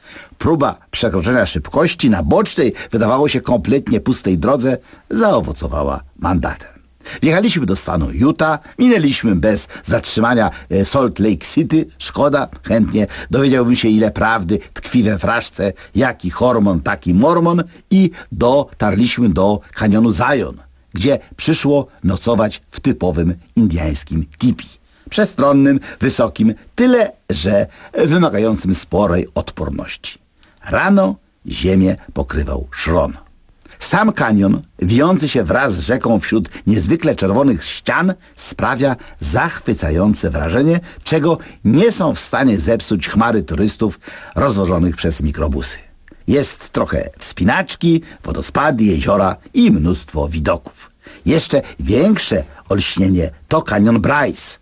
Próba przekroczenia szybkości na bocznej, wydawało się kompletnie pustej drodze, zaowocowała mandatem. Wjechaliśmy do stanu Utah, minęliśmy bez zatrzymania Salt Lake City, szkoda, chętnie dowiedziałbym się, ile prawdy tkwi we fraszce, jaki hormon, taki mormon, i dotarliśmy do kanionu Zion, gdzie przyszło nocować w typowym indiańskim tipi. Przestronnym, wysokim, tyle że wymagającym sporej odporności. Rano ziemię pokrywał szron. Sam kanion, wijący się wraz z rzeką wśród niezwykle czerwonych ścian, sprawia zachwycające wrażenie, czego nie są w stanie zepsuć chmary turystów rozwożonych przez mikrobusy. Jest trochę wspinaczki, wodospady, jeziora i mnóstwo widoków. Jeszcze większe olśnienie to kanion Bryce.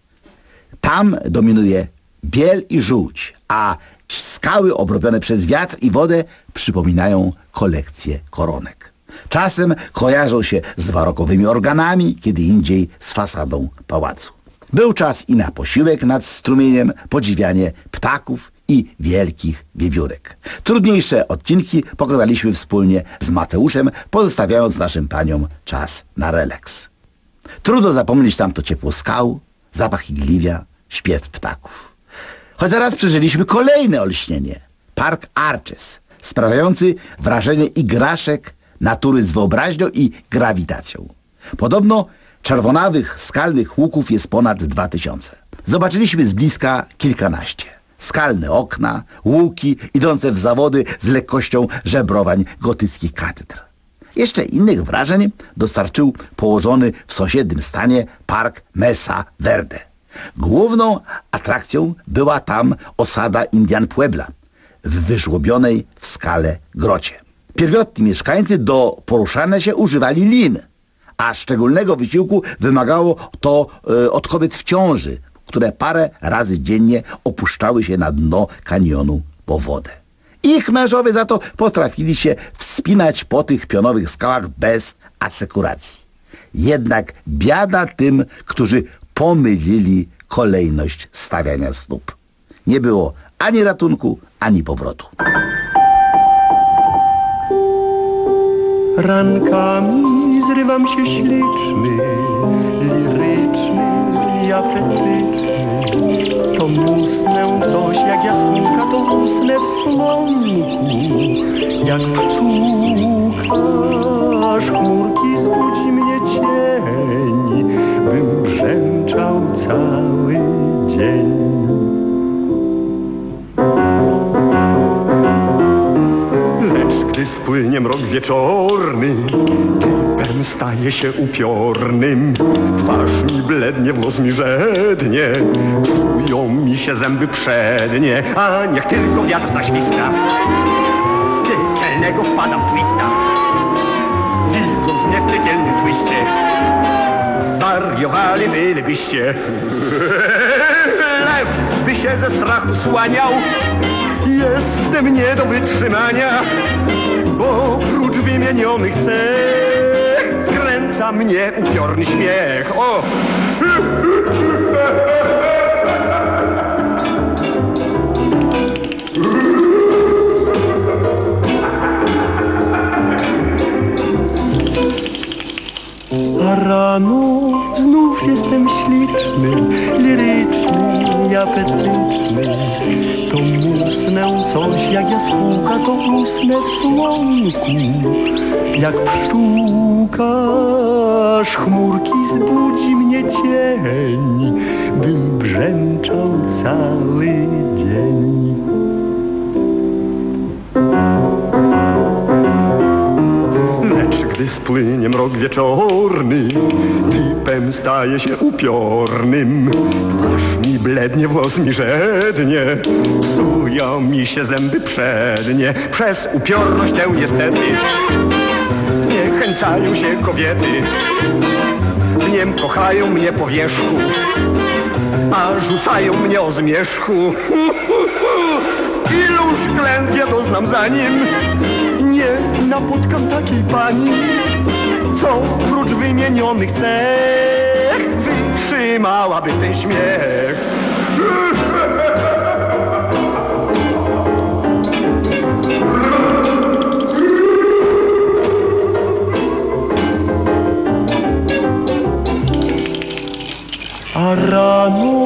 Tam dominuje biel i żółć, a skały obrobione przez wiatr i wodę przypominają kolekcję koronek. Czasem kojarzą się z barokowymi organami, kiedy indziej z fasadą pałacu. Był czas i na posiłek nad strumieniem, podziwianie ptaków i wielkich wiewiórek. Trudniejsze odcinki pokonaliśmy wspólnie z Mateuszem, pozostawiając naszym paniom czas na relaks. Trudno zapomnieć tamto ciepło skał, zapach igliwia, śpiew ptaków. Choć zaraz przeżyliśmy kolejne olśnienie. Park Arches, sprawiający wrażenie igraszek natury z wyobraźnią i grawitacją. Podobno czerwonawych skalnych łuków jest ponad dwa tysiące. Zobaczyliśmy z bliska kilkanaście. Skalne okna, łuki idące w zawody z lekkością żebrowań gotyckich katedr. Jeszcze innych wrażeń dostarczył położony w sąsiednim stanie park Mesa Verde. Główną atrakcją była tam osada Indian Puebla w wyżłobionej w skale grocie. Pierwotni mieszkańcy do poruszania się używali lin, a szczególnego wysiłku wymagało to y, od kobiet w ciąży, które parę razy dziennie opuszczały się na dno kanionu po wodę. Ich mężowie za to potrafili się wspinać po tych pionowych skałach bez asekuracji. Jednak biada tym, którzy pomylili kolejność stawiania stóp. Nie było ani ratunku, ani powrotu. Rankami zrywam się śliczny, liryczny i apetyczny. To musnę coś jak jaskółka, to usnę w słonku. Jak szukasz chmurki, zbudzi mnie cień, bym brzęczał cały dzień. Gdy spłynie mrok wieczorny, typem staje się upiornym. Twarz mi blednie, włos mi żednie, psują mi się zęby przednie. A niech tylko wiatr zaśwista, w piekielnego wpadam w twista. Widząc mnie w piekielnym twiście, zwariowali bylibyście. Lew by się ze strachu słaniał, jestem nie do wytrzymania, bo prócz wymienionych cech skręca mnie upiorny śmiech. O! A rano znów jestem śliczny, liryczny i apetyczny. To musnę coś jak jaskółka, to usnę w słonku. Jak pszczółkarz chmurki, zbudzi mnie cień, bym brzęczał cały dzień. Gdy spłynie mrok wieczorny, typem staje się upiornym. Twarz mi blednie, włos mi żednie, psują mi się zęby przednie. Przez upiorność tę niestety zniechęcają się kobiety. Dniem kochają mnie po wierzchu, a rzucają mnie o zmierzchu. Iluż klęsk ja doznam zanim nie napotkam takiej pani, co prócz wymienionych cech wytrzymałaby ten śmiech. ranu.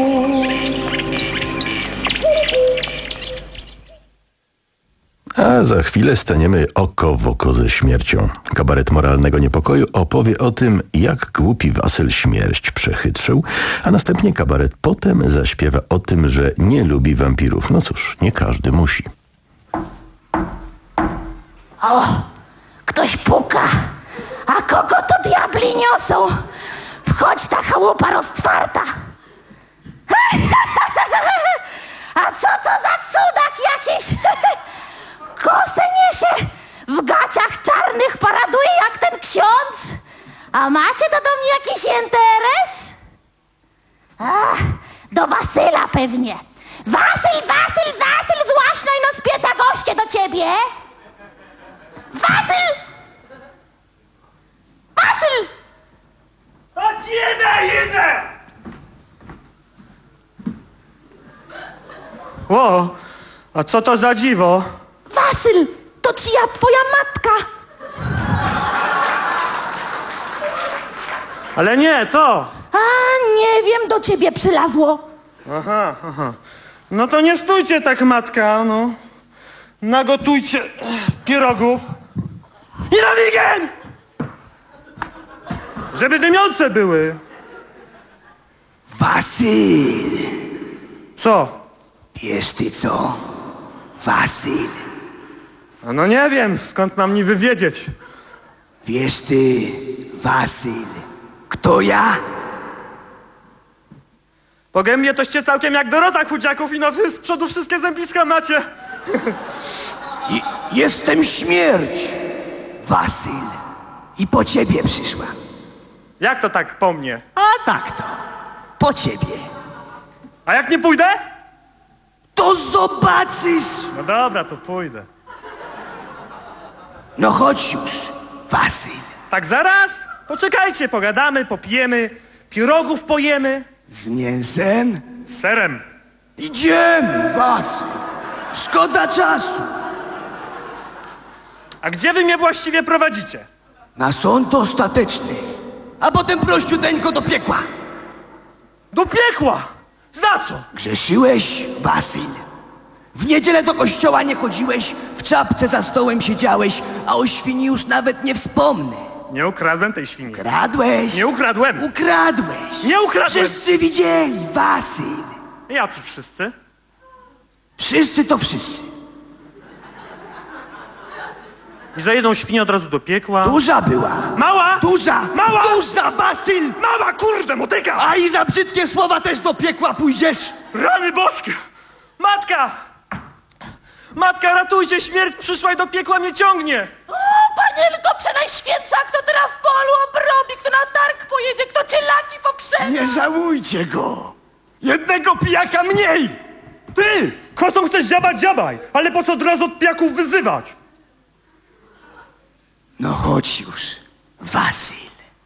A za chwilę staniemy oko w oko ze śmiercią. Kabaret moralnego niepokoju opowie o tym, jak głupi Wasyl śmierć przechytrzył, a następnie kabaret potem zaśpiewa o tym, że nie lubi wampirów. No cóż, nie każdy musi. O, ktoś puka. A kogo to diabli niosą? Wchodź, ta chałupa roztwarta. A co to za cudak jakiś? Kosę niesie, w gaciach czarnych paraduje jak ten ksiądz. A macie to do mnie jakiś interes? Ach, do Wasyla pewnie. Wasyl, Wasyl, Wasyl, złaś no z pieca goście do ciebie. Wasyl! Wasyl! Chodź, jedę, jedę! O, a co to za dziwo? Wasyl, to ci ja, twoja matka. Ale nie, to. A, nie wiem, do ciebie przylazło. Aha, aha. No to nie stójcie tak, matka, no. Nagotujcie pierogów. I na wigień! Żeby dymiące były. Wasyl! Co? Wiesz ty co? Wasyl. A no nie wiem, skąd mam niby wiedzieć. Wiesz ty, Wasyl, kto ja? Po gębie toście całkiem jak Dorota Chudziaków i no wy z przodu wszystkie zębiska macie. I, jestem śmierć, Wasyl. I po ciebie przyszła. Jak to tak po mnie? A tak to. Po ciebie. A jak nie pójdę? To zobaczysz. No dobra, to pójdę. No chodź już, Wasyl. Tak zaraz? Poczekajcie, pogadamy, popijemy, pierogów pojemy. Z mięsem? Z serem. Idziemy, Wasyl. Szkoda czasu. A gdzie wy mnie właściwie prowadzicie? Na sąd ostateczny. A potem prościuteńko do piekła. Do piekła? Za co? Grzeszyłeś, Wasyl. W niedzielę do kościoła nie chodziłeś, w czapce za stołem siedziałeś, a o świni już nawet nie wspomnę. Nie ukradłem tej świni. Kradłeś. Nie ukradłem. Ukradłeś. Nie ukradłem. Wszyscy widzieli, Wasyl. Jacy wszyscy? Wszyscy to wszyscy. I za jedną świnię od razu do piekła. Duża była. Mała? Duża. Mała? Duża, Wasyl. Mała, kurde, motyka. A i za brzydkie słowa też do piekła pójdziesz. Rany boskie. Matka! Matka, ratujcie, śmierć przyszła i do piekła mnie ciągnie. O, panienko przenajświętsza, kto teraz w polu obrobi, kto na targ pojedzie, kto cielaki poprzedza. Nie żałujcie go. Jednego pijaka mniej. Ty! Kosą chcesz dziabać, dziabaj, ale po co od razu od pijaków wyzywać? No chodź już, Wasyl.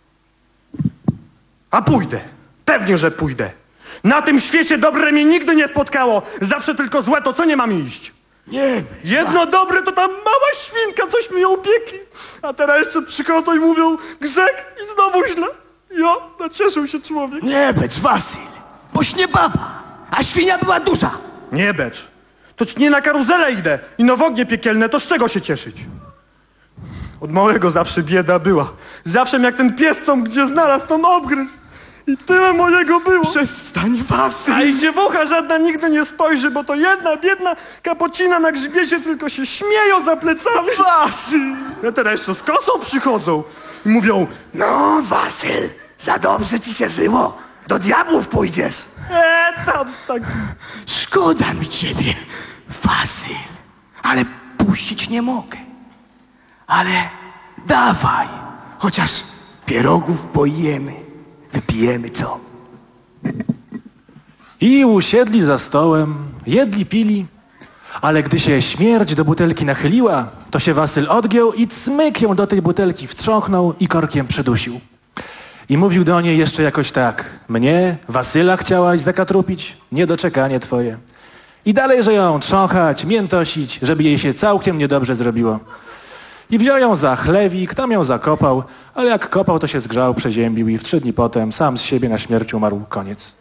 A pójdę. Pewnie, że pójdę. Na tym świecie dobre mnie nigdy nie spotkało. Zawsze tylko złe, to co nie mam iść? Nie. Jedno dobre to ta mała świnka, coś mi ją upiekli. A teraz jeszcze przychodzą i mówią grzech i znowu źle. Ja, nacieszył się człowiek. Nie becz, Wasyl, boś nie baba, a świnia była duża. Nie becz. To ci nie na karuzelę idę i no w ognie piekielne, to z czego się cieszyć? Od małego zawsze bieda była. Zawsze jak ten pies, co gdzie znalazł, to obgryzł. I tyle mojego było. Przestań, Wasyl. A i dziewucha żadna nigdy nie spojrzy, bo to jedna biedna kapocina na grzbiecie, tylko się śmieją za plecami. Wasyl. Ja teraz jeszcze z kosą przychodzą i mówią: no, Wasyl, za dobrze ci się żyło. Do diabłów pójdziesz. Eee, tam z takim. Szkoda mi ciebie, Wasyl, ale puścić nie mogę. Ale dawaj, chociaż pierogów pojemy, wypijemy, co? I usiedli za stołem, jedli, pili, ale gdy się śmierć do butelki nachyliła, to się Wasyl odgiął i cmyk ją do tej butelki wtrząchnął i korkiem przydusił. I mówił do niej jeszcze jakoś tak: mnie, Wasyla, chciałaś zakatrupić? Niedoczekanie twoje. I dalej, że ją trząchać, miętosić, żeby jej się całkiem niedobrze zrobiło. I wziął ją za chlewik, tam ją zakopał, ale jak kopał, to się zgrzał, przeziębił i w trzy dni potem sam z siebie na śmierć umarł. Koniec.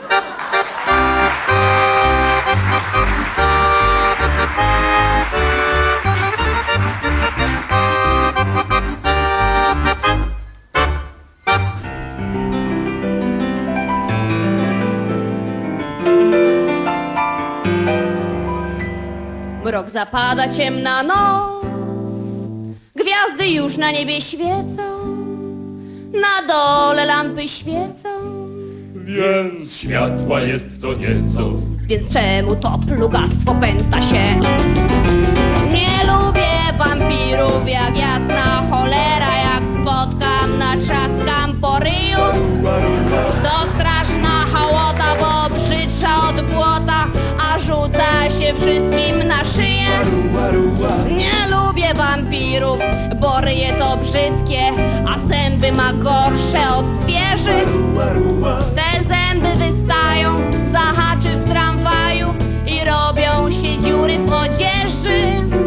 Mrok zapada, ciemna noc, gwiazdy już na niebie świecą, na dole lampy świecą. Więc światła jest co nieco. Więc czemu to plugastwo pęta się? Nie lubię wampirów jak jasna cholera. Jak spotkam, natrzaskam po ryju. To straszna hołota, bo brzydsza od błota, a rzuca się wszystkim na szyję. Nie lubię wampirów, bo ryje to brzydkie, a zęby ma gorsze od zwierzy. Te zęby wystają, zahaczy w tramwaju i robią się dziury w odzieży.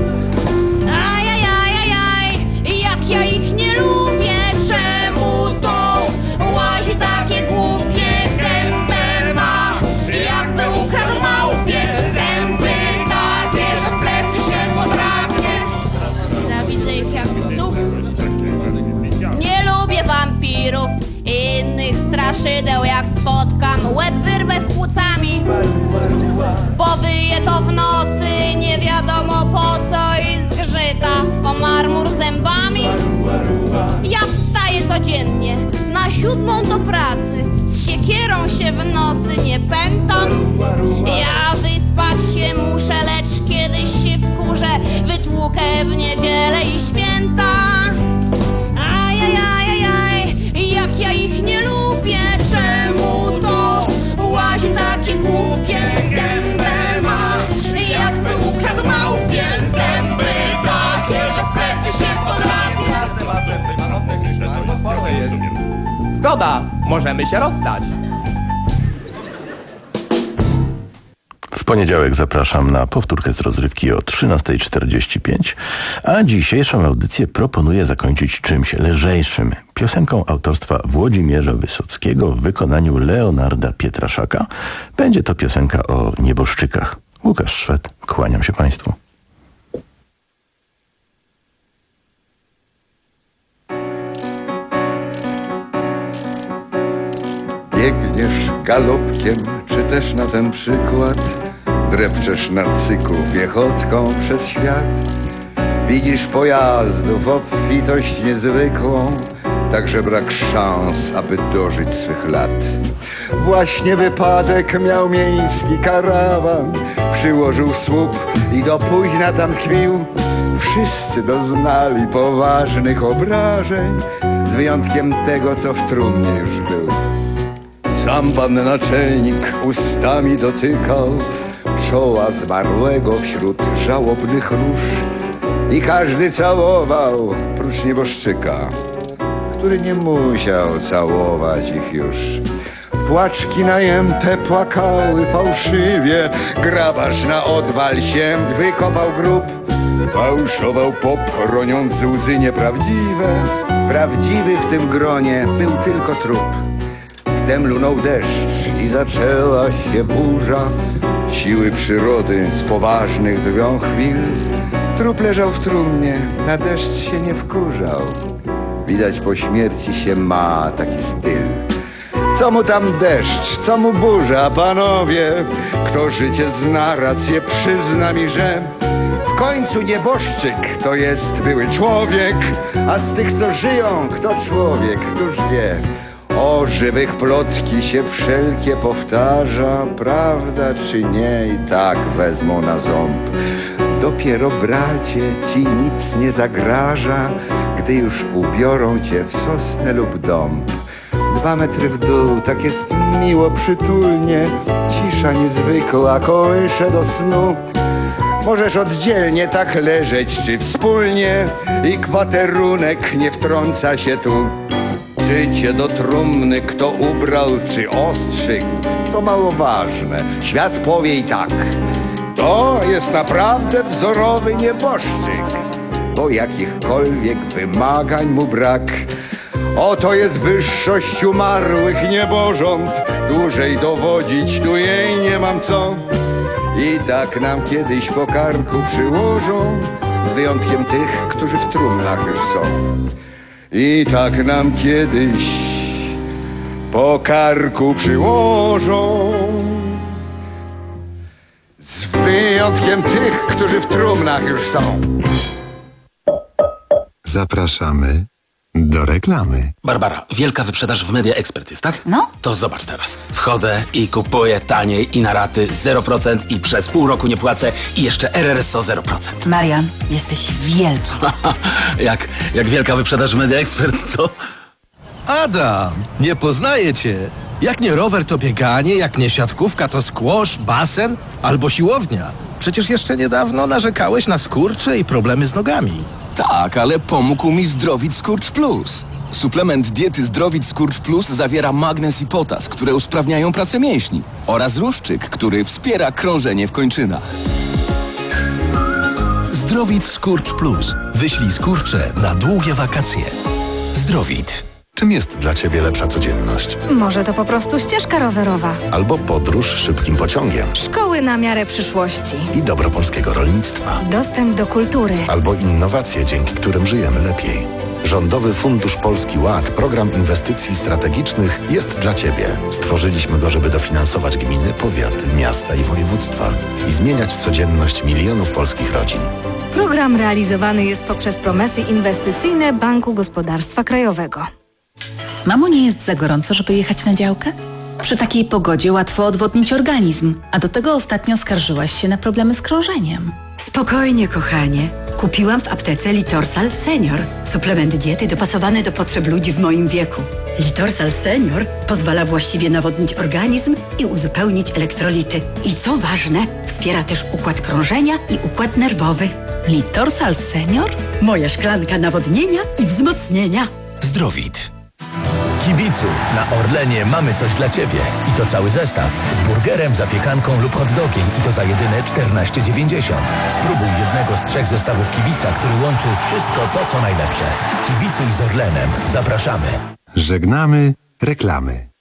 Ajajajajaj, jak ja ich nie lubię, czemu to łazi takie głupie? Gębę ma, jakby ukradł małpie, zęby takie, że w plecy się podrapie. Nienawidzę ich jak psów. Nie lubię wampirów i innych straszydeł. Jak spotkam, łeb wyrwę z płucami, bo wyje to w nocy nie wiadomo po co i zgrzyta o marmur zębami. Ja wstaję codziennie na siódmą do pracy, z siekierą się w nocy nie pętam. Ja wyspać się muszę, lecz kiedyś się wkurzę, wytłukę w niedzielę i święta. Ajajajajaj, jak ja ich nie lubię, czemu to łazi takie głupie? Gębę ma, jakby ukradł małpie, zęby takie, że w plecy się podrapie. Zgoda, możemy się rozstać. W poniedziałek zapraszam na powtórkę z rozrywki o trzynasta czterdzieści pięć, a dzisiejszą audycję proponuję zakończyć czymś lżejszym. Piosenką autorstwa Włodzimierza Wysockiego w wykonaniu Leonarda Pietraszaka. Będzie to piosenka o nieboszczykach. Łukasz Szwed, kłaniam się Państwu. Biegniesz galopkiem, czy też na ten przykład drepczesz na cyku piechotką przez świat. Widzisz pojazdów obfitość niezwykłą, także brak szans, aby dożyć swych lat. Właśnie wypadek miał miejski karawan, przyłożył słup i do późna tam tkwił. Wszyscy doznali poważnych obrażeń, z wyjątkiem tego, co w trumnie już był. Sam pan naczelnik ustami dotykał czoła zmarłego wśród żałobnych róż i każdy całował, prócz nieboszczyka, który nie musiał całować ich już. Płaczki najęte płakały fałszywie, grabarz na odwal się wykopał grób. Fałszował pop, roniąc łzy nieprawdziwe. Prawdziwy w tym gronie był tylko trup. Wtem lunął deszcz i zaczęła się burza. Siły przyrody z poważnych drwią chwil. Trup leżał w trumnie, na deszcz się nie wkurzał. Widać po śmierci się ma taki styl. Co mu tam deszcz, co mu burza, panowie? Kto życie zna, rację przyzna mi, że w końcu nieboszczyk to jest były człowiek, a z tych, co żyją, kto człowiek, któż wie? O żywych plotki się wszelkie powtarza, prawda czy nie i tak wezmą na ząb. Dopiero bracie ci nic nie zagraża, gdy już ubiorą cię w sosnę lub dąb. Dwa metry w dół, tak jest miło przytulnie, cisza niezwykła kołysze do snu. Możesz oddzielnie tak leżeć czy wspólnie i kwaterunek nie wtrąca się tu. Czy cię do trumny kto ubrał czy ostrzygł, to mało ważne, świat powie i tak. To jest naprawdę wzorowy nieboszczyk. bo jakichkolwiek wymagań mu brak. Oto jest wyższość umarłych niebożąt, dłużej dowodzić tu jej nie mam co. I tak nam kiedyś po karku przyłożą, z wyjątkiem tych, którzy w trumnach już są. I tak nam kiedyś po karku przyłożą, z wyjątkiem tych, którzy w trumnach już są. Zapraszamy do reklamy. Barbara, wielka wyprzedaż w Media Expert jest, tak? No. To zobacz teraz. Wchodzę i kupuję taniej i na raty zero procent i przez pół roku nie płacę i jeszcze R R S O zero procent. Marian, jesteś wielki. jak, jak wielka wyprzedaż w Media Expert, co? Adam, nie poznaję cię. Jak nie rower, to bieganie, jak nie siatkówka, to squash, basen albo siłownia. Przecież jeszcze niedawno narzekałeś na skurcze i problemy z nogami. Tak, ale pomógł mi Zdrowit Skurcz Plus. Suplement diety Zdrowit Skurcz Plus zawiera magnez i potas, które usprawniają pracę mięśni, oraz ruszczyk, który wspiera krążenie w kończynach. Zdrowit Skurcz Plus. Wyślij skurcze na długie wakacje. Zdrowit. Czym jest dla Ciebie lepsza codzienność? Może to po prostu ścieżka rowerowa. Albo podróż szybkim pociągiem. Szkoły na miarę przyszłości. I dobro polskiego rolnictwa. Dostęp do kultury. Albo innowacje, dzięki którym żyjemy lepiej. Rządowy Fundusz Polski Ład, program inwestycji strategicznych, jest dla Ciebie. Stworzyliśmy go, żeby dofinansować gminy, powiaty, miasta i województwa i zmieniać codzienność milionów polskich rodzin. Program realizowany jest poprzez promesy inwestycyjne Banku Gospodarstwa Krajowego. Mamo, nie jest za gorąco, żeby jechać na działkę? Przy takiej pogodzie łatwo odwodnić organizm, a do tego ostatnio skarżyłaś się na problemy z krążeniem. Spokojnie, kochanie. Kupiłam w aptece Litorsal Senior. Suplement diety dopasowany do potrzeb ludzi w moim wieku. Litorsal Senior pozwala właściwie nawodnić organizm i uzupełnić elektrolity. I co ważne, wspiera też układ krążenia i układ nerwowy. Litorsal Senior? Moja szklanka nawodnienia i wzmocnienia. Zdrowit. Kibicu, na Orlenie mamy coś dla Ciebie. I to cały zestaw. Z burgerem, zapiekanką lub hot dogiem. I to za jedyne czternaście dziewięćdziesiąt. Spróbuj jednego z trzech zestawów Kibica, który łączy wszystko to, co najlepsze. Kibicuj z Orlenem. Zapraszamy. Żegnamy reklamy.